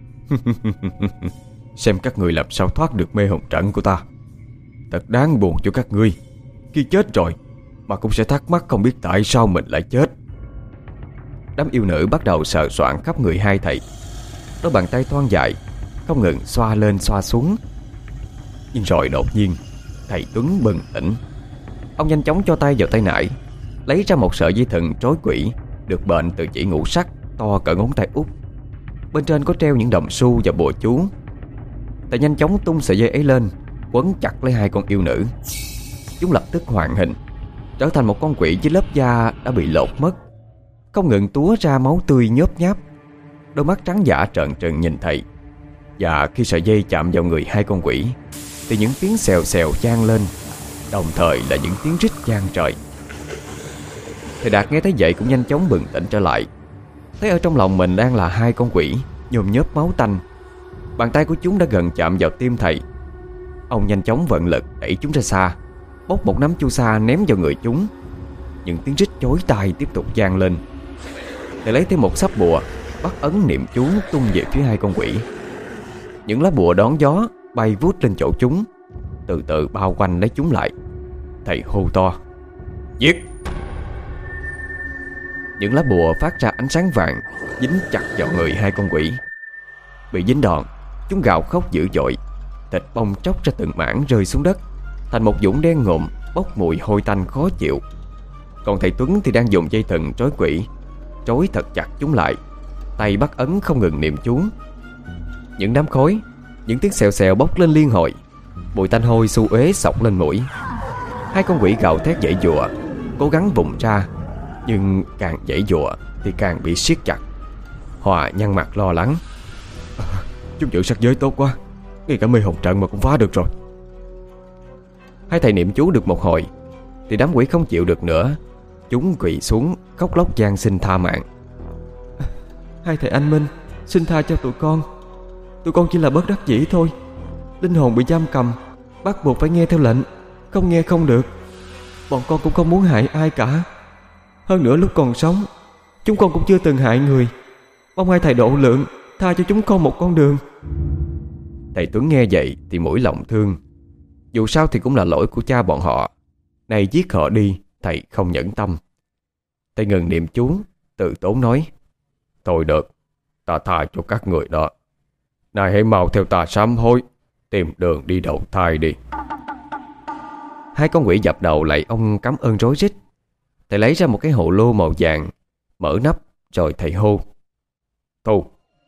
Xem các người làm sao thoát được mê hồn trận của ta. Thật đáng buồn cho các ngươi. Khi chết rồi mà cũng sẽ thắc mắc không biết tại sao mình lại chết. Đám yêu nữ bắt đầu sờ soạn khắp người 2 thầy. Đôi bàn tay thon dài không ngừng xoa lên xoa xuống. Nhưng rồi đột nhiên thầy Tuấn bừng tỉnh. Ông nhanh chóng cho tay vào tay nải, lấy ra một sợi dây thừng trói quỷ được bện từ chỉ ngũ sắc to cỡ ngón tay út. Bên trên có treo những đồng xu và bùa chú. Thầy nhanh chóng tung sợi dây ấy lên, quấn chặt lấy 2 con yêu nữ. Chúng lập tức hoàn hình, trở thành một con quỷ với lớp da đã bị lột mất, không ngừng túa ra máu tươi nhớp nháp. Đôi mắt trắng dã trợn trừng nhìn thầy. Và khi sợi dây chạm vào người 2 con quỷ thì những tiếng xèo xèo vang lên, đồng thời là những tiếng rít vang trời. Thầy Đạt nghe thấy vậy cũng nhanh chóng bừng tỉnh trở lại. Thấy ở trong lòng mình đang là 2 con quỷ nhôm nhớp máu tanh. Bàn tay của chúng đã gần chạm vào tim thầy. Ông nhanh chóng vận lực đẩy chúng ra xa, bốc một nắm chu sa ném vào người chúng. Những tiếng rít chói tai tiếp tục vang lên. Thầy lấy thêm một sắp bùa, bắt ấn niệm chú tung về phía 2 con quỷ. Những lá bùa đón gió bay vút lên chỗ chúng, từ từ bao quanh lấy chúng lại. Thầy hô to: giết! Những lá bùa phát ra ánh sáng vàng, dính chặt vào người 2 con quỷ. Bị dính đòn, chúng gào khóc dữ dội, thịt bong tróc ra từng mảng rơi xuống đất, thành một vũng đen ngộm bốc mùi hôi tanh khó chịu. Còn thầy Tuấn thì đang dùng dây thừng trói quỷ, trói thật chặt chúng lại, tay bắt ấn không ngừng niệm chú. Những đám khói, những tiếng xèo xèo bốc lên liên hồi, mùi tanh hôi xu uế xộc lên mũi. 2 con quỷ gào thét giãy giụa, cố gắng vùng ra, nhưng càng giãy giụa thì càng bị siết chặt. Hòa nhăn mặt lo lắng: chúng giữ sắc giới tốt quá, ngay cả mê hồn trận mà cũng phá được rồi. 2 thầy niệm chú được một hồi thì đám quỷ không chịu được nữa. Chúng quỳ xuống khóc lóc van xin tha mạng. Hai thầy anh Minh, xin tha cho tụi con. Tụi con chỉ là bất đắc dĩ thôi. Linh hồn bị giam cầm, bắt buộc phải nghe theo lệnh, không nghe không được. Bọn con cũng không muốn hại ai cả. Hơn nữa lúc còn sống, chúng con cũng chưa từng hại người. Mong hai thầy độ lượng, tha cho chúng con một con đường. Thầy Tuấn nghe vậy thì mũi lòng thương. Dù sao thì cũng là lỗi của cha bọn họ. Này giết họ đi, thầy không nhẫn tâm. Thầy ngừng niệm chú, tự tốn nói: Thôi được, ta tha cho các người đó. Này hãy mau theo ta sám hối, tìm đường đi đầu thai đi. Hai con quỷ dập đầu lại ông cảm ơn rối rít. Thầy lấy ra một cái hồ lô màu vàng, mở nắp rồi thầy hô: Thu.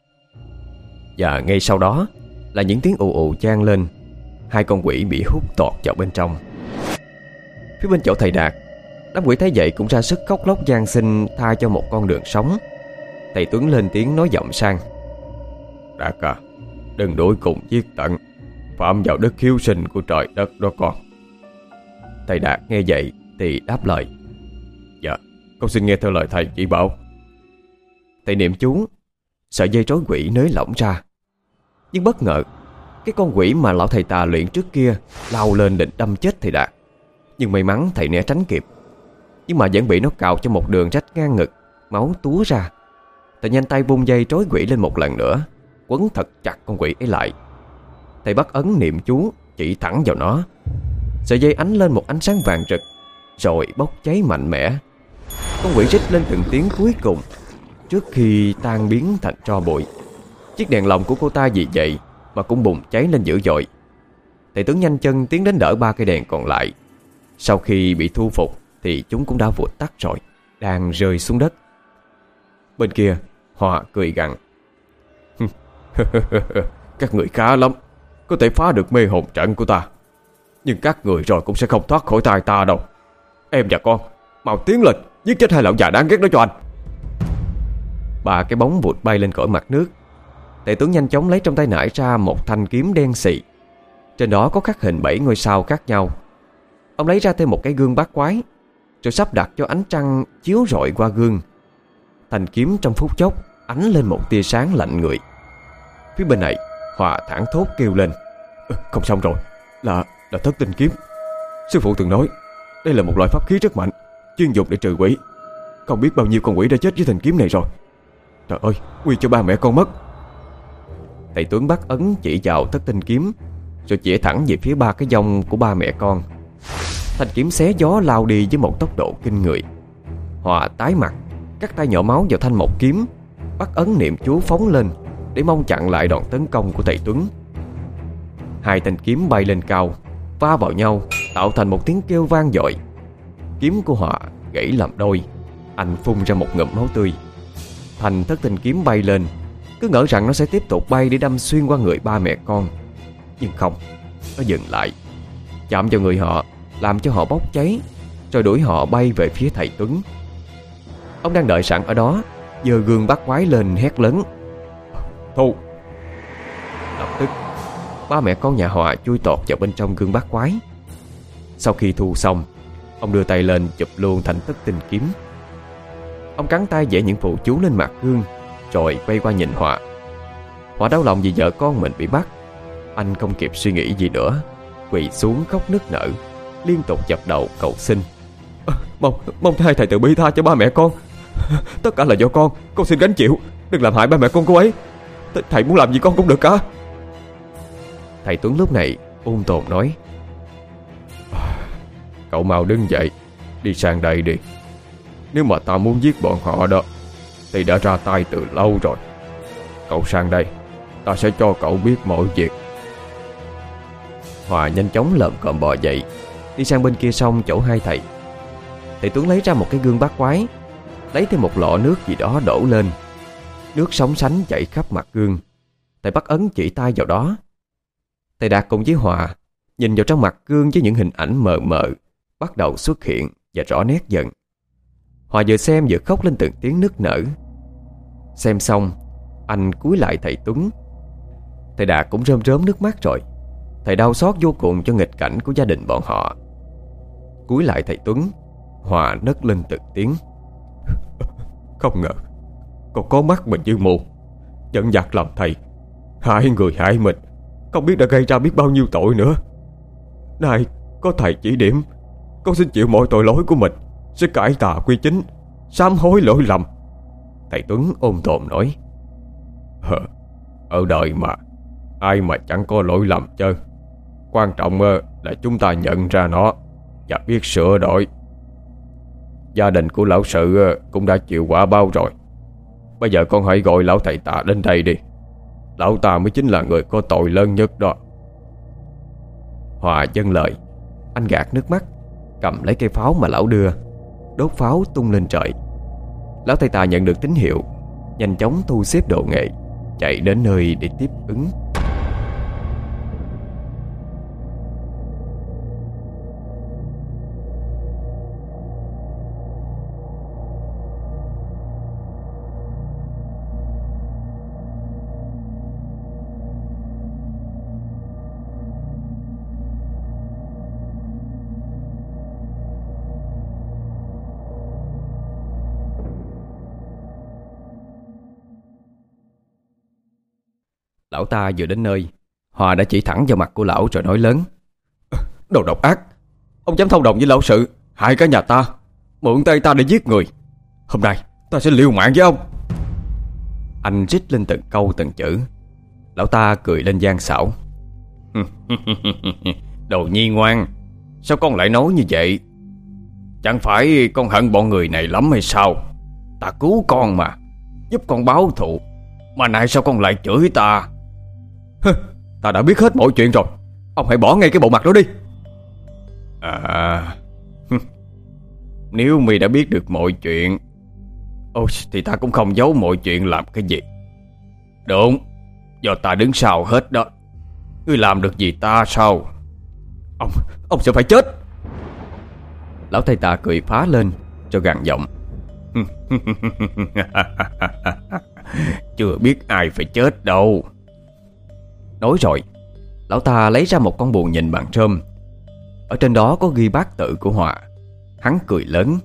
Và ngay sau đó là những tiếng ù ù vang lên. Hai con quỷ bị hút tọt vào bên trong. Phía bên chỗ thầy Đạt, đám quỷ thấy vậy cũng ra sức khóc lóc van xin tha cho một con đường sống. Thầy Tuấn lên tiếng nói giọng sang: Đạt à, đừng đuổi cùng giết tận, phạm vào đức hiếu sinh của trời đất đó con. Thầy Đạt nghe vậy thì đáp lời: Dạ, con xin nghe theo lời thầy chỉ bảo. Thầy niệm chú, sợi dây trói quỷ nới lỏng ra. Nhưng bất ngờ, cái con quỷ mà lão thầy tà luyện trước kia lao lên định đâm chết thầy Đạt. Nhưng may mắn thầy né tránh kịp. Nhưng mà vẫn bị nó cào cho một đường rách ngang ngực, máu túa ra. Thầy nhanh tay vung dây trói quỷ lên một lần nữa, quấn thật chặt con quỷ ấy lại. Thầy bắt ấn niệm chú, chỉ thẳng vào nó. Sợi dây ánh lên một ánh sáng vàng rực, rồi bốc cháy mạnh mẽ. Con quỷ rít lên từng tiếng cuối cùng trước khi tan biến thành tro bụi. Chiếc đèn lồng của cô ta vì vậy mà cũng bùng cháy lên dữ dội. Thầy Tuấn nhanh chân tiến đến đỡ ba cây đèn còn lại. Sau khi bị thu phục thì chúng cũng đã vụt tắt rồi, đang rơi xuống đất. Bên kia Hòa cười gằn: Các người khá lắm, có thể phá được mê hồn trận của ta. Nhưng các người rồi cũng sẽ không thoát khỏi tay ta đâu. Em và con, mau tiến lên, giết chết hai lão già đáng ghét đó cho anh. Ba cái bóng vụt bay lên khỏi mặt nước. Thầy Tuấn nhanh chóng lấy trong tay nải ra một thanh kiếm đen xì. Trên đó có khắc hình 7 ngôi sao khác nhau. Ông lấy ra thêm một cái gương bát quái, rồi sắp đặt cho ánh trăng chiếu rọi qua gương. Thanh kiếm trong phút chốc ánh lên một tia sáng lạnh người. Phía bên này Hòa thảng thốt kêu lên: Không xong rồi, là thất tinh kiếm. Sư phụ từng nói đây là một loại pháp khí rất mạnh, chuyên dùng để trừ quỷ. Không biết bao nhiêu con quỷ đã chết với thanh kiếm này rồi. Trời ơi, nguy cho ba mẹ con mất. Thầy Tuấn bắt ấn chỉ vào thất tinh kiếm, rồi chĩa thẳng về phía ba cái vong của ba mẹ con. Thanh kiếm xé gió lao đi với một tốc độ kinh người. Hòa tái mặt, cắt tay nhỏ máu vào thanh một kiếm, bắt ấn niệm chú phóng lên để mong chặn lại đòn tấn công của thầy Tuấn. Hai thanh kiếm bay lên cao, va vào nhau tạo thành một tiếng kêu vang dội. Kiếm của Hòa gãy làm đôi. Anh phun ra một ngụm máu tươi. Thanh thất tinh kiếm bay lên, cứ ngỡ rằng nó sẽ tiếp tục bay để đâm xuyên qua người ba mẹ con. Nhưng không, nó dừng lại, chạm vào người họ, làm cho họ bốc cháy, rồi đuổi họ bay về phía thầy Tuấn. Ông đang đợi sẵn ở đó, giơ gương bắt quái lên hét lớn: Thu! Lập tức ba mẹ con nhà Hòa chui tọt vào bên trong gương bát quái. Sau khi thu xong, ông đưa tay lên chụp luôn thanh thất tinh kiếm. Ông cắn tay vẽ những phù chú lên mặt gương, rồi quay qua nhìn Hòa. Hòa đau lòng vì vợ con mình bị bắt. Anh không kịp suy nghĩ gì nữa, quỳ xuống khóc nức nở, liên tục dập đầu cầu xin: Mong hai thầy từ bi tha cho ba mẹ con. Tất cả là do con xin gánh chịu. Đừng làm hại ba mẹ con cô ấy. Thầy muốn làm gì con cũng được cả. Thầy Tuấn lúc này ôn tồn nói: Cậu mau đứng dậy, đi sang đây đi. Nếu mà ta muốn giết bọn họ đó thì đã ra tay từ lâu rồi. Cậu sang đây, ta sẽ cho cậu biết mọi việc. Hòa nhanh chóng lợm cộm bò dậy, đi sang bên kia sông chỗ hai thầy. Thầy Tuấn lấy ra một cái gương bát quái, lấy thêm một lọ nước gì đó đổ lên. Nước sóng sánh chảy khắp mặt gương. Thầy bắt ấn chỉ tay vào đó. Thầy Đạt cùng với Hòa nhìn vào trong mặt gương với những hình ảnh mờ mờ bắt đầu xuất hiện và rõ nét dần. Hòa vừa xem vừa khóc lên từng tiếng nức nở. Xem xong, anh cúi lại thầy Tuấn. Thầy Đạt cũng rơm rớm nước mắt rồi. Thầy đau xót vô cùng cho nghịch cảnh của gia đình bọn họ. Cúi lại thầy Tuấn, Hòa nấc lên từng tiếng: Còn có mắt mình như mù, dẫn dắt làm thầy, hại người hại mình, không biết đã gây ra biết bao nhiêu tội nữa. Nay có thầy chỉ điểm, con xin chịu mọi tội lỗi của mình, sẽ cải tà quy chính, sám hối lỗi lầm. Thầy Tuấn ôm tồn nói: Ở đời mà, ai mà chẳng có lỗi lầm chứ. Quan trọng là chúng ta nhận ra nó và biết sửa đổi. Gia đình của lão sự cũng đã chịu quả báo rồi. Bây giờ con hãy gọi lão thầy Tà đến đây đi. Lão ta mới chính là người có tội lớn nhất đó. Hòa dâng lời. Anh gạt nước mắt, cầm lấy cây pháo mà lão đưa, đốt pháo tung lên trời. Lão thầy Tà nhận được tín hiệu, nhanh chóng thu xếp đồ nghề, chạy đến nơi để tiếp ứng. Lão ta vừa đến nơi, Hòa đã chỉ thẳng vào mặt của lão rồi nói lớn: Đồ độc ác, ông dám thông đồng với lão sự, hại cả nhà ta, mượn tay ta để giết người. Hôm nay ta sẽ liều mạng với ông. Anh rít lên từng câu từng chữ. Lão ta cười lên gian xảo: Đồ Nhi ngoan, sao con lại nói như vậy? Chẳng phải con hận bọn người này lắm hay sao? Ta cứu con mà, giúp con báo thù, mà nay sao con lại chửi ta? Ta đã biết hết mọi chuyện rồi, ông hãy bỏ ngay cái bộ mặt đó đi. Nếu mày đã biết được mọi chuyện, thì ta cũng không giấu mọi chuyện làm cái gì. Đúng, do ta đứng sau hết đó. Ngươi làm được gì ta sao? Ông sẽ phải chết. Lão thầy Tà cười phá lên rồi gằn giọng: Chưa biết ai phải chết đâu. Nói rồi, lão ta lấy ra một con bùa nhìn bằng rơm. Ở trên đó có ghi bát tự của Hòa. Hắn cười lớn: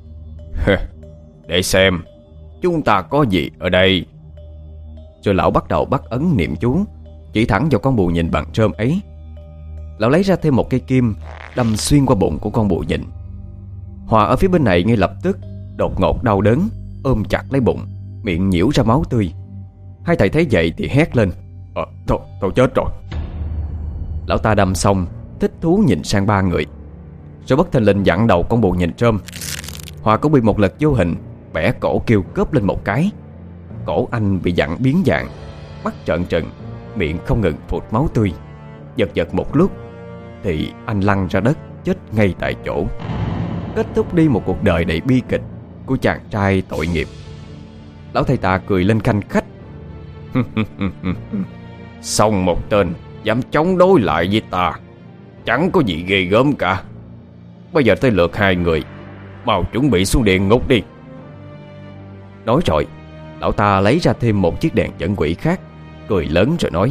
Để xem chúng ta có gì ở đây. Rồi lão bắt đầu bắt ấn niệm chú, chỉ thẳng vào con bùa nhìn bằng rơm ấy. Lão lấy ra thêm một cây kim, đâm xuyên qua bụng của con bùa nhìn. Hòa ở phía bên này ngay lập tức đột ngột đau đớn, ôm chặt lấy bụng, miệng nhiễu ra máu tươi. Hai thầy thấy vậy thì hét lên: Thôi chết rồi. Lão ta đâm xong, thích thú nhìn sang ba người, rồi bất thình lình dặn đầu con bùa nhìn rơm. Hòa cũng bị một lực vô hình bẻ cổ kêu cớp lên một cái. Cổ anh bị dặn biến dạng, mắt trợn trừng, miệng không ngừng phụt máu tươi. Giật giật một lúc thì anh lăn ra đất, chết ngay tại chỗ, kết thúc đi một cuộc đời đầy bi kịch của chàng trai tội nghiệp. Lão thầy Tà cười lên khanh khách: Xong một tên dám chống đối lại với ta, chẳng có gì ghê gớm cả. Bây giờ tới lượt hai người, mau chuẩn bị xuống địa ngục đi. Nói rồi, lão ta lấy ra thêm một chiếc đèn dẫn quỷ khác, cười lớn rồi nói: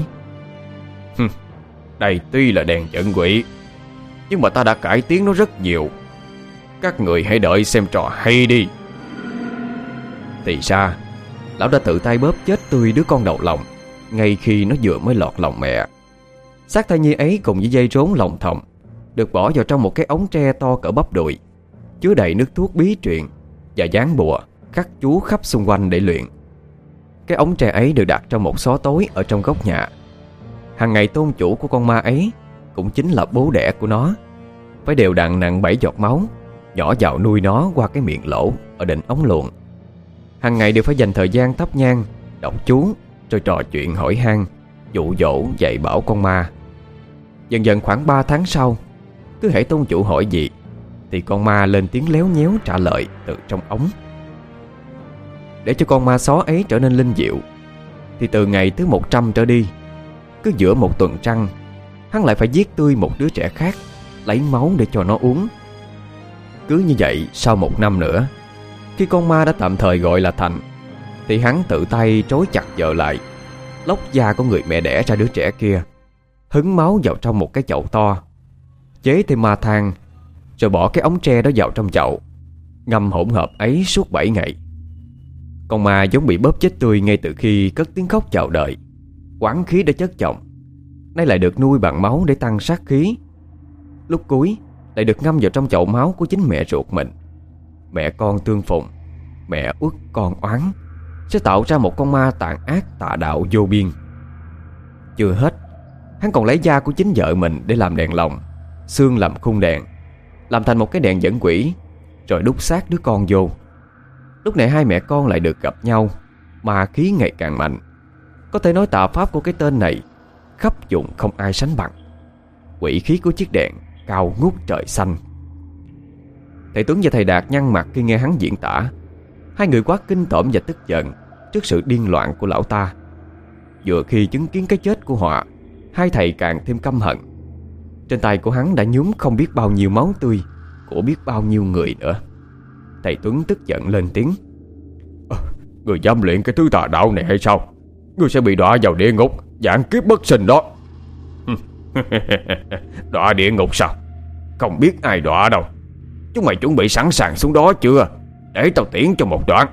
Đây tuy là đèn dẫn quỷ, nhưng mà ta đã cải tiến nó rất nhiều. Các người hãy đợi xem trò hay đi. Thì ra lão đã tự tay bóp chết tươi đứa con đầu lòng ngay khi nó vừa mới lọt lòng mẹ. Xác thai nhi ấy cùng với dây rốn lòng thòng được bỏ vào trong một cái ống tre to cỡ bắp đùi, chứa đầy nước thuốc bí truyền và dán bùa khắc chú khắp xung quanh để luyện. Cái ống tre ấy được đặt trong một xó tối ở trong góc nhà. Hàng ngày tôn chủ của con ma ấy, cũng chính là bố đẻ của nó, phải đều đặn nặn 7 giọt máu nhỏ vào nuôi nó qua cái miệng lỗ ở đỉnh ống luồn. Hàng ngày đều phải dành thời gian thắp nhang, đọc chú, rồi trò chuyện hỏi han, dụ dỗ dạy bảo con ma. Dần dần khoảng 3 tháng sau, cứ hễ tôn chủ hỏi gì thì con ma lên tiếng léo nhéo trả lời từ trong ống. Để cho con ma só ấy trở nên linh diệu thì từ ngày thứ 100 trở đi, cứ giữa một tuần trăng, hắn lại phải giết tươi một đứa trẻ khác, lấy máu để cho nó uống. Cứ như vậy sau 1 năm nữa, khi con ma đã tạm thời gọi là thành, thì hắn tự tay trói chặt vợ lại, lóc da của người mẹ đẻ ra đứa trẻ kia, hứng máu vào trong một cái chậu to, chế thêm ma than, rồi bỏ cái ống tre đó vào trong chậu, ngâm hỗn hợp ấy suốt 7 ngày. Con ma giống bị bóp chết tươi ngay từ khi cất tiếng khóc chào đời. Oán khí đã chất chồng, nay lại được nuôi bằng máu để tăng sát khí. Lúc cuối lại được ngâm vào trong chậu máu của chính mẹ ruột mình. Mẹ con tương phùng, mẹ uất con oán, sẽ tạo ra một con ma tàn ác tà đạo vô biên. Chưa hết, hắn còn lấy da của chính vợ mình để làm đèn lồng, xương làm khung đèn, làm thành một cái đèn dẫn quỷ, rồi đút xác đứa con vô. Lúc này hai mẹ con lại được gặp nhau, ma khí ngày càng mạnh. Có thể nói tà pháp của cái tên này khắp vùng không ai sánh bằng. Quỷ khí của chiếc đèn cao ngút trời xanh. Thầy Tuấn và thầy Đạt nhăn mặt khi nghe hắn diễn tả. Hai người quá kinh tởm và tức giận trước sự điên loạn của lão ta. Vừa khi chứng kiến cái chết của họ, hai thầy càng thêm căm hận. Trên tay của hắn đã nhuốm không biết bao nhiêu máu tươi của biết bao nhiêu người nữa. Thầy Tuấn tức giận lên tiếng: Người dám luyện cái thứ tà đạo này hay sao? Người sẽ bị đọa vào địa ngục, vạn kiếp bất sinh đó. Đọa địa ngục sao? Không biết ai đọa đâu. Chúng mày chuẩn bị sẵn sàng xuống đó chưa? Để tao tiễn cho một đoạn.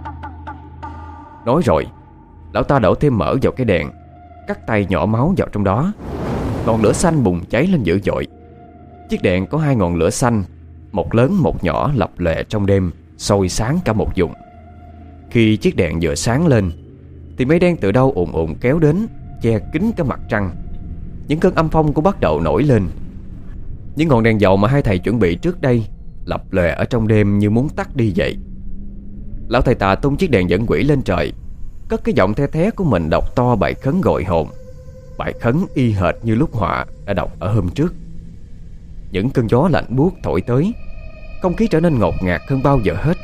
Nói rồi, lão ta đổ thêm mỡ vào cái đèn, cắt tay nhỏ máu vào trong đó. Ngọn lửa xanh bùng cháy lên dữ dội. Chiếc đèn có hai ngọn lửa xanh, một lớn một nhỏ lập lòe trong đêm, soi sáng cả một vùng. Khi chiếc đèn vừa sáng lên thì mây đen từ đâu ùn ùn kéo đến, che kín cả mặt trăng. Những cơn âm phong cũng bắt đầu nổi lên. Những ngọn đèn dầu mà hai thầy chuẩn bị trước đây lập lòe ở trong đêm như muốn tắt đi vậy. Lão thầy Tà tung chiếc đèn dẫn quỷ lên trời, cất cái giọng the thé của mình đọc to bài khấn gọi hồn. Bài khấn y hệt như lúc họa đã đọc ở hôm trước. Những cơn gió lạnh buốt thổi tới, không khí trở nên ngột ngạt hơn bao giờ hết.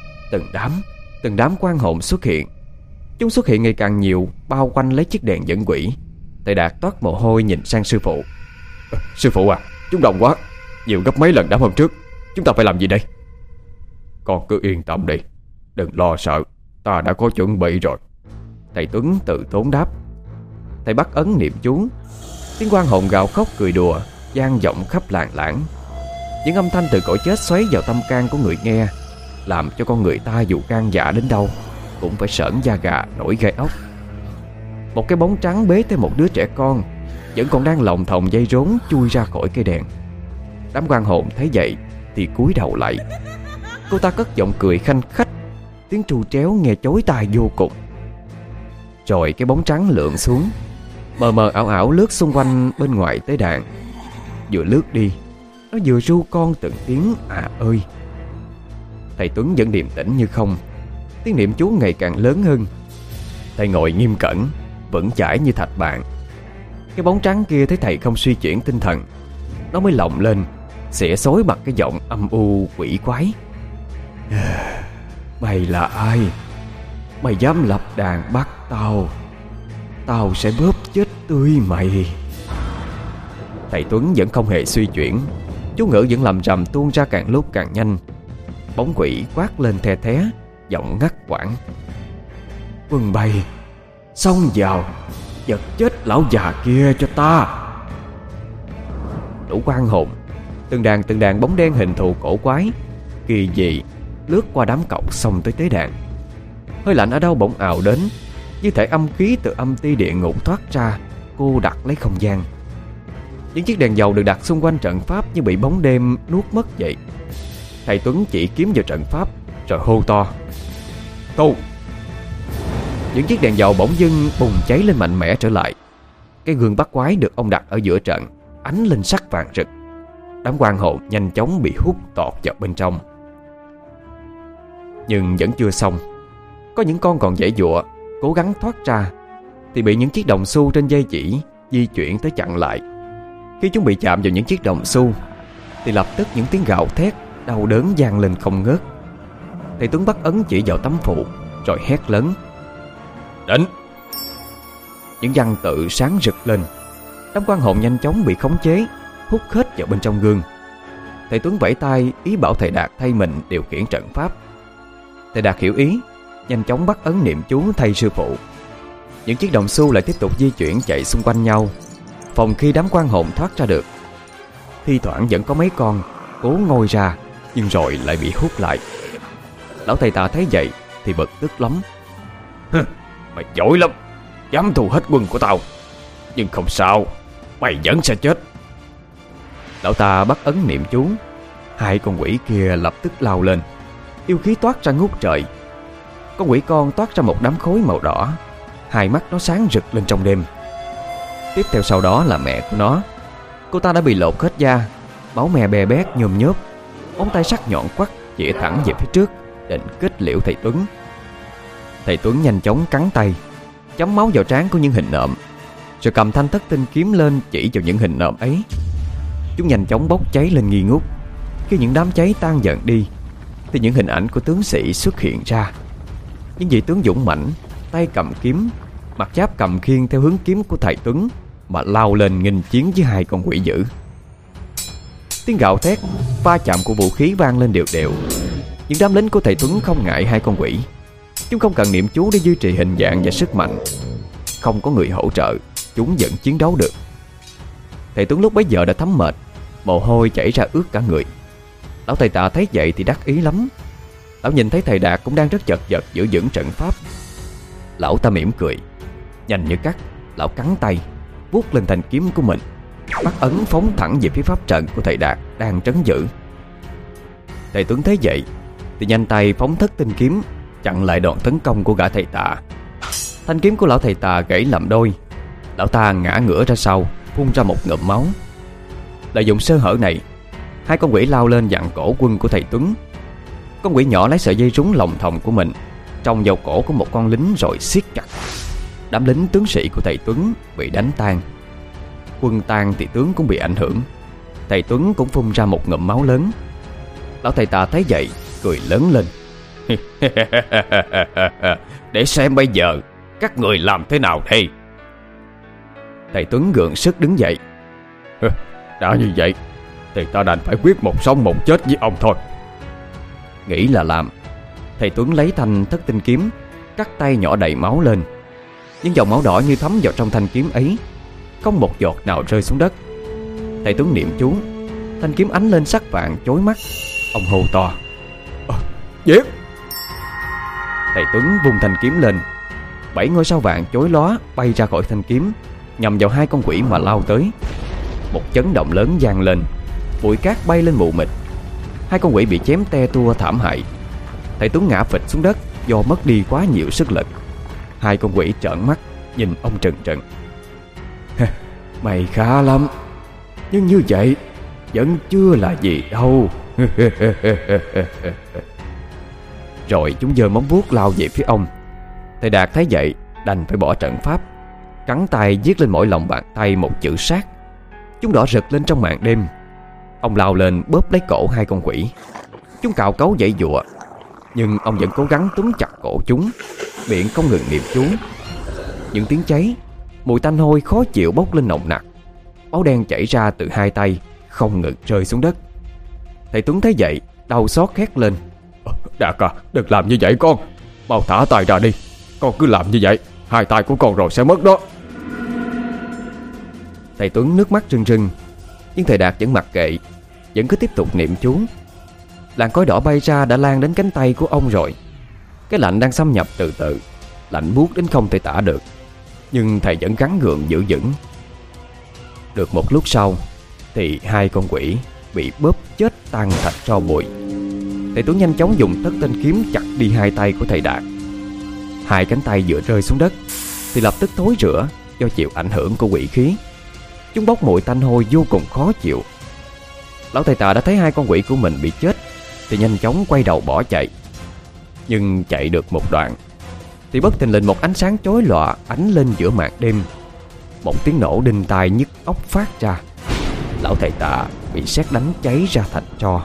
Từng đám quan hồn xuất hiện. Chúng xuất hiện ngày càng nhiều, bao quanh lấy chiếc đèn dẫn quỷ. Thầy Đạt toát mồ hôi nhìn sang sư phụ. Sư phụ à, chúng đông quá, nhiều gấp mấy lần đám hôm trước. Chúng ta phải làm gì đây? Con cứ yên tâm đi, đừng lo sợ, ta đã có chuẩn bị rồi. Thầy Tuấn tự tốn đáp. Thầy bắt ấn niệm chú. Tiếng quan hồn gào khóc cười đùa vang vọng khắp làng lãng. Những âm thanh từ cõi chết xoáy vào tâm can của người nghe, làm cho con người ta dù gan dạ đến đâu cũng phải sởn da gà nổi gai ốc. Một cái bóng trắng bế theo một đứa trẻ con vẫn còn đang lồng thòng dây rốn chui ra khỏi cây đèn. Đám quan hồn thấy vậy thì cúi đầu lại. Cô ta cất giọng cười khanh khách, tiếng tru tréo nghe chói tai vô cùng. Rồi cái bóng trắng lượn xuống, mờ mờ ảo ảo lướt xung quanh bên ngoài tế đàn. Vừa lướt đi, nó vừa ru con từng tiếng à ơi. Thầy Tuấn vẫn điềm tĩnh như không. Tiếng niệm chú ngày càng lớn hơn. Thầy ngồi nghiêm cẩn, vững chãi như thạch bàn. Cái bóng trắng kia thấy thầy không suy chuyển tinh thần, nó mới lộng lên, xỉa xối bằng cái giọng âm u quỷ quái. Mày là ai? Mày dám lập đàn bắt tao? Tao sẽ bóp chết tươi mày. Thầy Tuấn vẫn không hề suy chuyển. Chú ngữ vẫn lầm rầm tuôn ra càng lúc càng nhanh. Bóng quỷ quát lên the thé, giọng ngắt quãng. Quân bay, xông vào, giật chết lão già kia cho ta. Đủ quan hồn, từng đàn bóng đen hình thù cổ quái kỳ dị lướt qua đám cọc xông tới tế đàn. Hơi lạnh ở đâu bỗng ào đến, như thể âm khí từ âm ti địa ngục thoát ra, cô đặt lấy không gian. Những chiếc đèn dầu được đặt xung quanh trận pháp như bị bóng đêm nuốt mất vậy. Thầy Tuấn chỉ kiếm vào trận pháp rồi hô to: Tu! Những chiếc đèn dầu bỗng dưng bùng cháy lên mạnh mẽ trở lại. Cái gương bắt quái được ông đặt ở giữa trận ánh lên sắc vàng rực. Đám quan hồn nhanh chóng bị hút tọt vào bên trong. Nhưng vẫn chưa xong. Có những con còn giãy giụa cố gắng thoát ra thì bị những chiếc đồng xu trên dây chỉ di chuyển tới chặn lại. Khi chúng bị chạm vào những chiếc đồng xu thì lập tức những tiếng gào thét đau đớn vang lên không ngớt. Thầy Tuấn bắt ấn chỉ vào tấm phụ rồi hét lớn: Đến! Những văn tự sáng rực lên. Đám quan hồn nhanh chóng bị khống chế, hút hết vào bên trong gương. Thầy Tuấn vẫy tay ý bảo thầy Đạt thay mình điều khiển trận pháp. Thầy Đạt hiểu ý, nhanh chóng bắt ấn niệm chú thay sư phụ. Những chiếc đồng xu lại tiếp tục di chuyển chạy xung quanh nhau, phòng khi đám quan hồn thoát ra được. Thi thoảng vẫn có mấy con cố ngoi ra, nhưng rồi lại bị hút lại. Lão thầy Tà thấy vậy thì bực tức lắm. Mày giỏi lắm, dám thu hết quân của tao. Nhưng không sao, mày vẫn sẽ chết. Lão ta bắt ấn niệm chú. Hai con quỷ kia lập tức lao lên, yêu khí toát ra ngút trời. Con quỷ con toát ra một đám khối màu đỏ, hai mắt nó sáng rực lên trong đêm. Tiếp theo sau đó là mẹ của nó. Cô ta đã bị lột hết da, máu me bè bét nhôm nhớp, ống tay sắc nhọn quắt chĩa thẳng về phía trước, định kết liễu thầy Tuấn. Thầy Tuấn nhanh chóng cắn tay, chấm máu vào trán của những hình nộm, rồi cầm thanh thất tinh kiếm lên chỉ vào những hình nộm ấy. Chúng nhanh chóng bốc cháy lên nghi ngút. Khi những đám cháy tan dần đi thì những hình ảnh của tướng sĩ xuất hiện ra. Những vị tướng dũng mãnh, tay cầm kiếm, mặt giáp cầm khiên theo hướng kiếm của thầy Tuấn mà lao lên nghênh chiến với hai con quỷ dữ. Tiếng gào thét, va chạm của vũ khí vang lên đều đều. Những đám lính của thầy Tuấn không ngại hai con quỷ. Chúng không cần niệm chú để duy trì hình dạng và sức mạnh. Không có người hỗ trợ, chúng vẫn chiến đấu được. Thầy Tuấn lúc bấy giờ đã thấm mệt, mồ hôi chảy ra ướt cả người. Lão thầy Tạ thấy vậy thì đắc ý lắm. Lão nhìn thấy thầy Đạt cũng đang rất chật vật giữ vững trận pháp. Lão ta mỉm cười. Nhanh như cắt, lão cắn tay, vuốt lên thanh kiếm của mình, bắt ấn phóng thẳng về phía pháp trận của thầy Đạt đang trấn giữ. Thầy Tuấn thấy vậy thì nhanh tay phóng thất tinh kiếm, chặn lại đòn tấn công của gã thầy Tạ. Thanh kiếm của lão thầy Tạ gãy làm đôi. Lão ta ngã ngửa ra sau, phun ra một ngụm máu. Lợi dụng sơ hở này, hai con quỷ lao lên dặn cổ quân của thầy Tuấn. Con quỷ nhỏ lấy sợi dây rúng lồng thòng của mình trong vào cổ của một con lính rồi siết chặt. Đám lính tướng sĩ của thầy Tuấn bị đánh tan. Quân tan thì tướng cũng bị ảnh hưởng. Thầy Tuấn cũng phun ra một ngụm máu lớn. Lão thầy Tạ thấy vậy cười lớn lên. Để xem bây giờ các người làm thế nào đây. Thầy Tuấn gượng sức đứng dậy. Đã như vậy thì ta đành phải quyết một sống một chết với ông thôi. Nghĩ là làm, thầy Tuấn lấy thanh thất tinh kiếm, cắt tay nhỏ đầy máu lên. Những dòng máu đỏ như thấm vào trong thanh kiếm ấy, không một giọt nào rơi xuống đất. Thầy Tuấn niệm chú, thanh kiếm ánh lên sắc vàng chói mắt. Ông hô to: Giết! Thầy Tuấn vung thanh kiếm lên. 7 ngôi sao vàng chói lóa bay ra khỏi thanh kiếm, nhằm vào hai con quỷ mà lao tới. Một chấn động lớn vang lên, bụi cát bay lên mù mịt. Hai con quỷ bị chém te tua thảm hại. Thầy Tuấn ngã phịch xuống đất do mất đi quá nhiều sức lực. Hai con quỷ trợn mắt nhìn ông trừng trừng. Mày khá lắm, nhưng như vậy vẫn chưa là gì đâu. Rồi chúng giơ móng vuốt lao về phía ông. Thầy Đạt thấy vậy đành phải bỏ trận pháp, cắn tay viết lên mỗi lòng bàn tay một chữ sát. Chúng đỏ rực lên trong màn đêm. Ông lao lên bóp lấy cổ hai con quỷ. Chúng cào cấu giãy giụa, nhưng ông vẫn cố gắng túm chặt cổ chúng, miệng không ngừng niệm chú. Những tiếng cháy, mùi tanh hôi khó chịu bốc lên nồng nặc. Máu đen chảy ra từ hai tay, không ngừng rơi xuống đất. Thầy Tuấn thấy vậy đau xót hét lên: Đạt à, đừng làm như vậy con. Mau thả tay ra đi. Con cứ làm như vậy, hai tay của con rồi sẽ mất đó. Thầy Tuấn nước mắt rưng rưng, nhưng thầy Đạt vẫn mặc kệ, vẫn cứ tiếp tục niệm chú. Làn khói đỏ bay ra đã lan đến cánh tay của ông rồi. Cái lạnh đang xâm nhập từ từ, lạnh buốt đến không thể tả được. Nhưng thầy vẫn gắng gượng giữ vững. Được một lúc sau thì hai con quỷ bị bóp chết tan thành tro bụi. Thầy Tuấn nhanh chóng dùng thất tinh kiếm chặt đi hai tay của thầy Đạt. Hai cánh tay vừa rơi xuống đất thì lập tức thối rữa do chịu ảnh hưởng của quỷ khí. Chúng bốc mùi tanh hôi vô cùng khó chịu. Lão thầy Tạ đã thấy hai con quỷ của mình bị chết thì nhanh chóng quay đầu bỏ chạy. Nhưng chạy được một đoạn thì bất thình lình một ánh sáng chói lòa ánh lên giữa màn đêm. Một tiếng nổ đinh tai nhức óc phát ra. Lão thầy Tạ bị sét đánh cháy ra thành tro.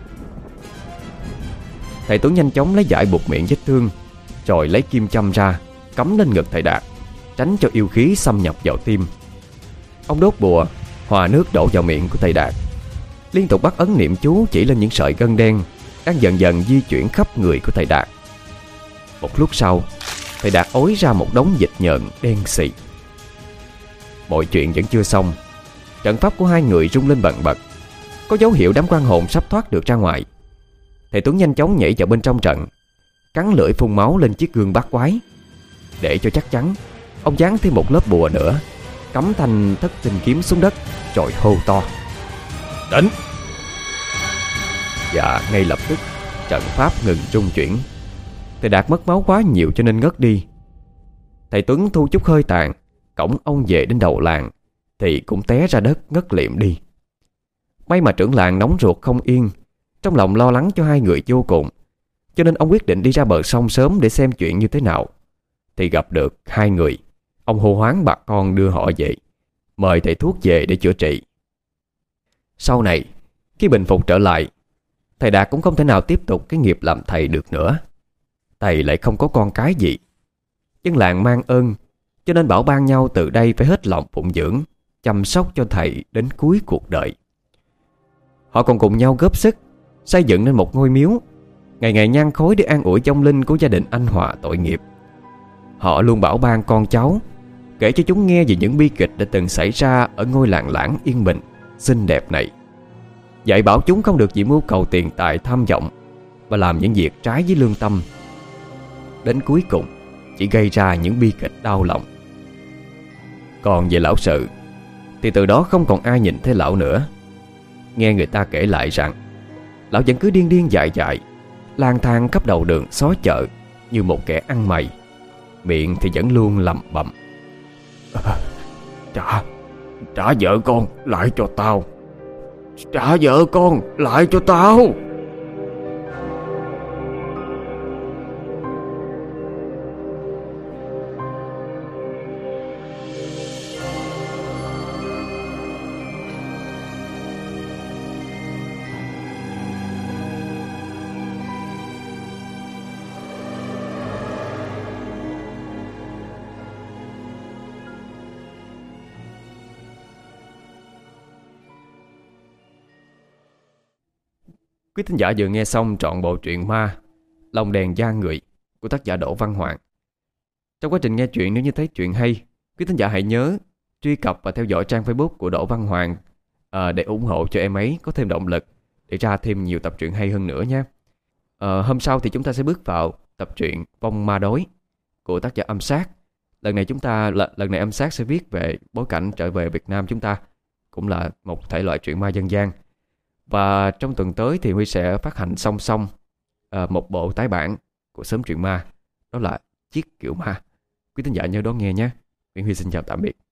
Thầy Tuấn nhanh chóng lấy dải buộc miệng vết thương, rồi lấy kim châm ra cắm lên ngực thầy Đạt, tránh cho yêu khí xâm nhập vào tim. Ông đốt bùa, hòa nước đổ vào miệng của thầy Đạt, liên tục bắt ấn niệm chú chỉ lên những sợi gân đen đang dần dần di chuyển khắp người của thầy Đạt. Một lúc sau, thầy Đạt ối ra một đống dịch nhợn đen xì. Mọi chuyện vẫn chưa xong. Trận pháp của hai người rung lên bần bật, có dấu hiệu đám quan hồn sắp thoát được ra ngoài. Thầy Tuấn nhanh chóng nhảy vào bên trong trận, cắn lưỡi phun máu lên chiếc gương bát quái. Để cho chắc chắn, ông dán thêm một lớp bùa nữa, cắm thanh thất tinh kiếm xuống đất, rồi hô to: Đánh! Và ngay lập tức trận pháp ngừng rung chuyển. Thầy Đạt mất máu quá nhiều cho nên ngất đi. Thầy Tuấn thu chút hơi tàn, cõng ông về đến đầu làng thì cũng té ra đất ngất liệm đi. May mà trưởng làng nóng ruột không yên, trong lòng lo lắng cho hai người vô cùng, cho nên ông quyết định đi ra bờ sông sớm để xem chuyện như thế nào. Thì gặp được hai người. Ông hô hoán bà con đưa họ về, mời thầy thuốc về để chữa trị. Sau này, khi bình phục trở lại, thầy Đạt cũng không thể nào tiếp tục cái nghiệp làm thầy được nữa. Thầy lại không có con cái gì. Dân làng mang ơn, cho nên bảo ban nhau từ đây phải hết lòng phụng dưỡng, chăm sóc cho thầy đến cuối cuộc đời. Họ còn cùng nhau góp sức xây dựng nên một ngôi miếu, ngày ngày nhang khói để an ủi vong linh của gia đình anh Hòa tội nghiệp. Họ luôn bảo ban con cháu kể cho chúng nghe về những bi kịch đã từng xảy ra ở ngôi làng lãng yên bình, xinh đẹp này. Dạy bảo chúng không được vì mưu cầu tiền tài tham vọng và làm những việc trái với lương tâm, đến cuối cùng chỉ gây ra những bi kịch đau lòng. Còn về lão Sự thì từ đó không còn ai nhìn thấy lão nữa. Nghe người ta kể lại rằng lão vẫn cứ điên điên dại dại, lang thang khắp đầu đường xó chợ như một kẻ ăn mày, miệng thì vẫn luôn lẩm bẩm: Trả vợ con lại cho tao! Trả vợ con lại cho tao! Quý thính giả vừa nghe xong trọn bộ truyện ma Lồng đèn da người của tác giả Đỗ Văn Hoàng. Trong quá trình nghe chuyện, nếu như thấy chuyện hay, quý thính giả hãy nhớ truy cập và theo dõi trang Facebook của Đỗ Văn Hoàng để ủng hộ cho em ấy có thêm động lực để ra thêm nhiều tập truyện hay hơn nữa nha. Hôm sau thì chúng ta sẽ bước vào tập truyện Vong Ma Đối của tác giả Âm Sát. Lần này Âm Sát sẽ viết về bối cảnh trở về Việt Nam chúng ta, cũng là một thể loại truyện ma dân gian. Và trong tuần tới thì Huy sẽ phát hành song song một bộ tái bản của xóm truyện ma, đó là Chiếc Kiệu Ma. Quý thính giả nhớ đón nghe nhé. Huy xin chào tạm biệt.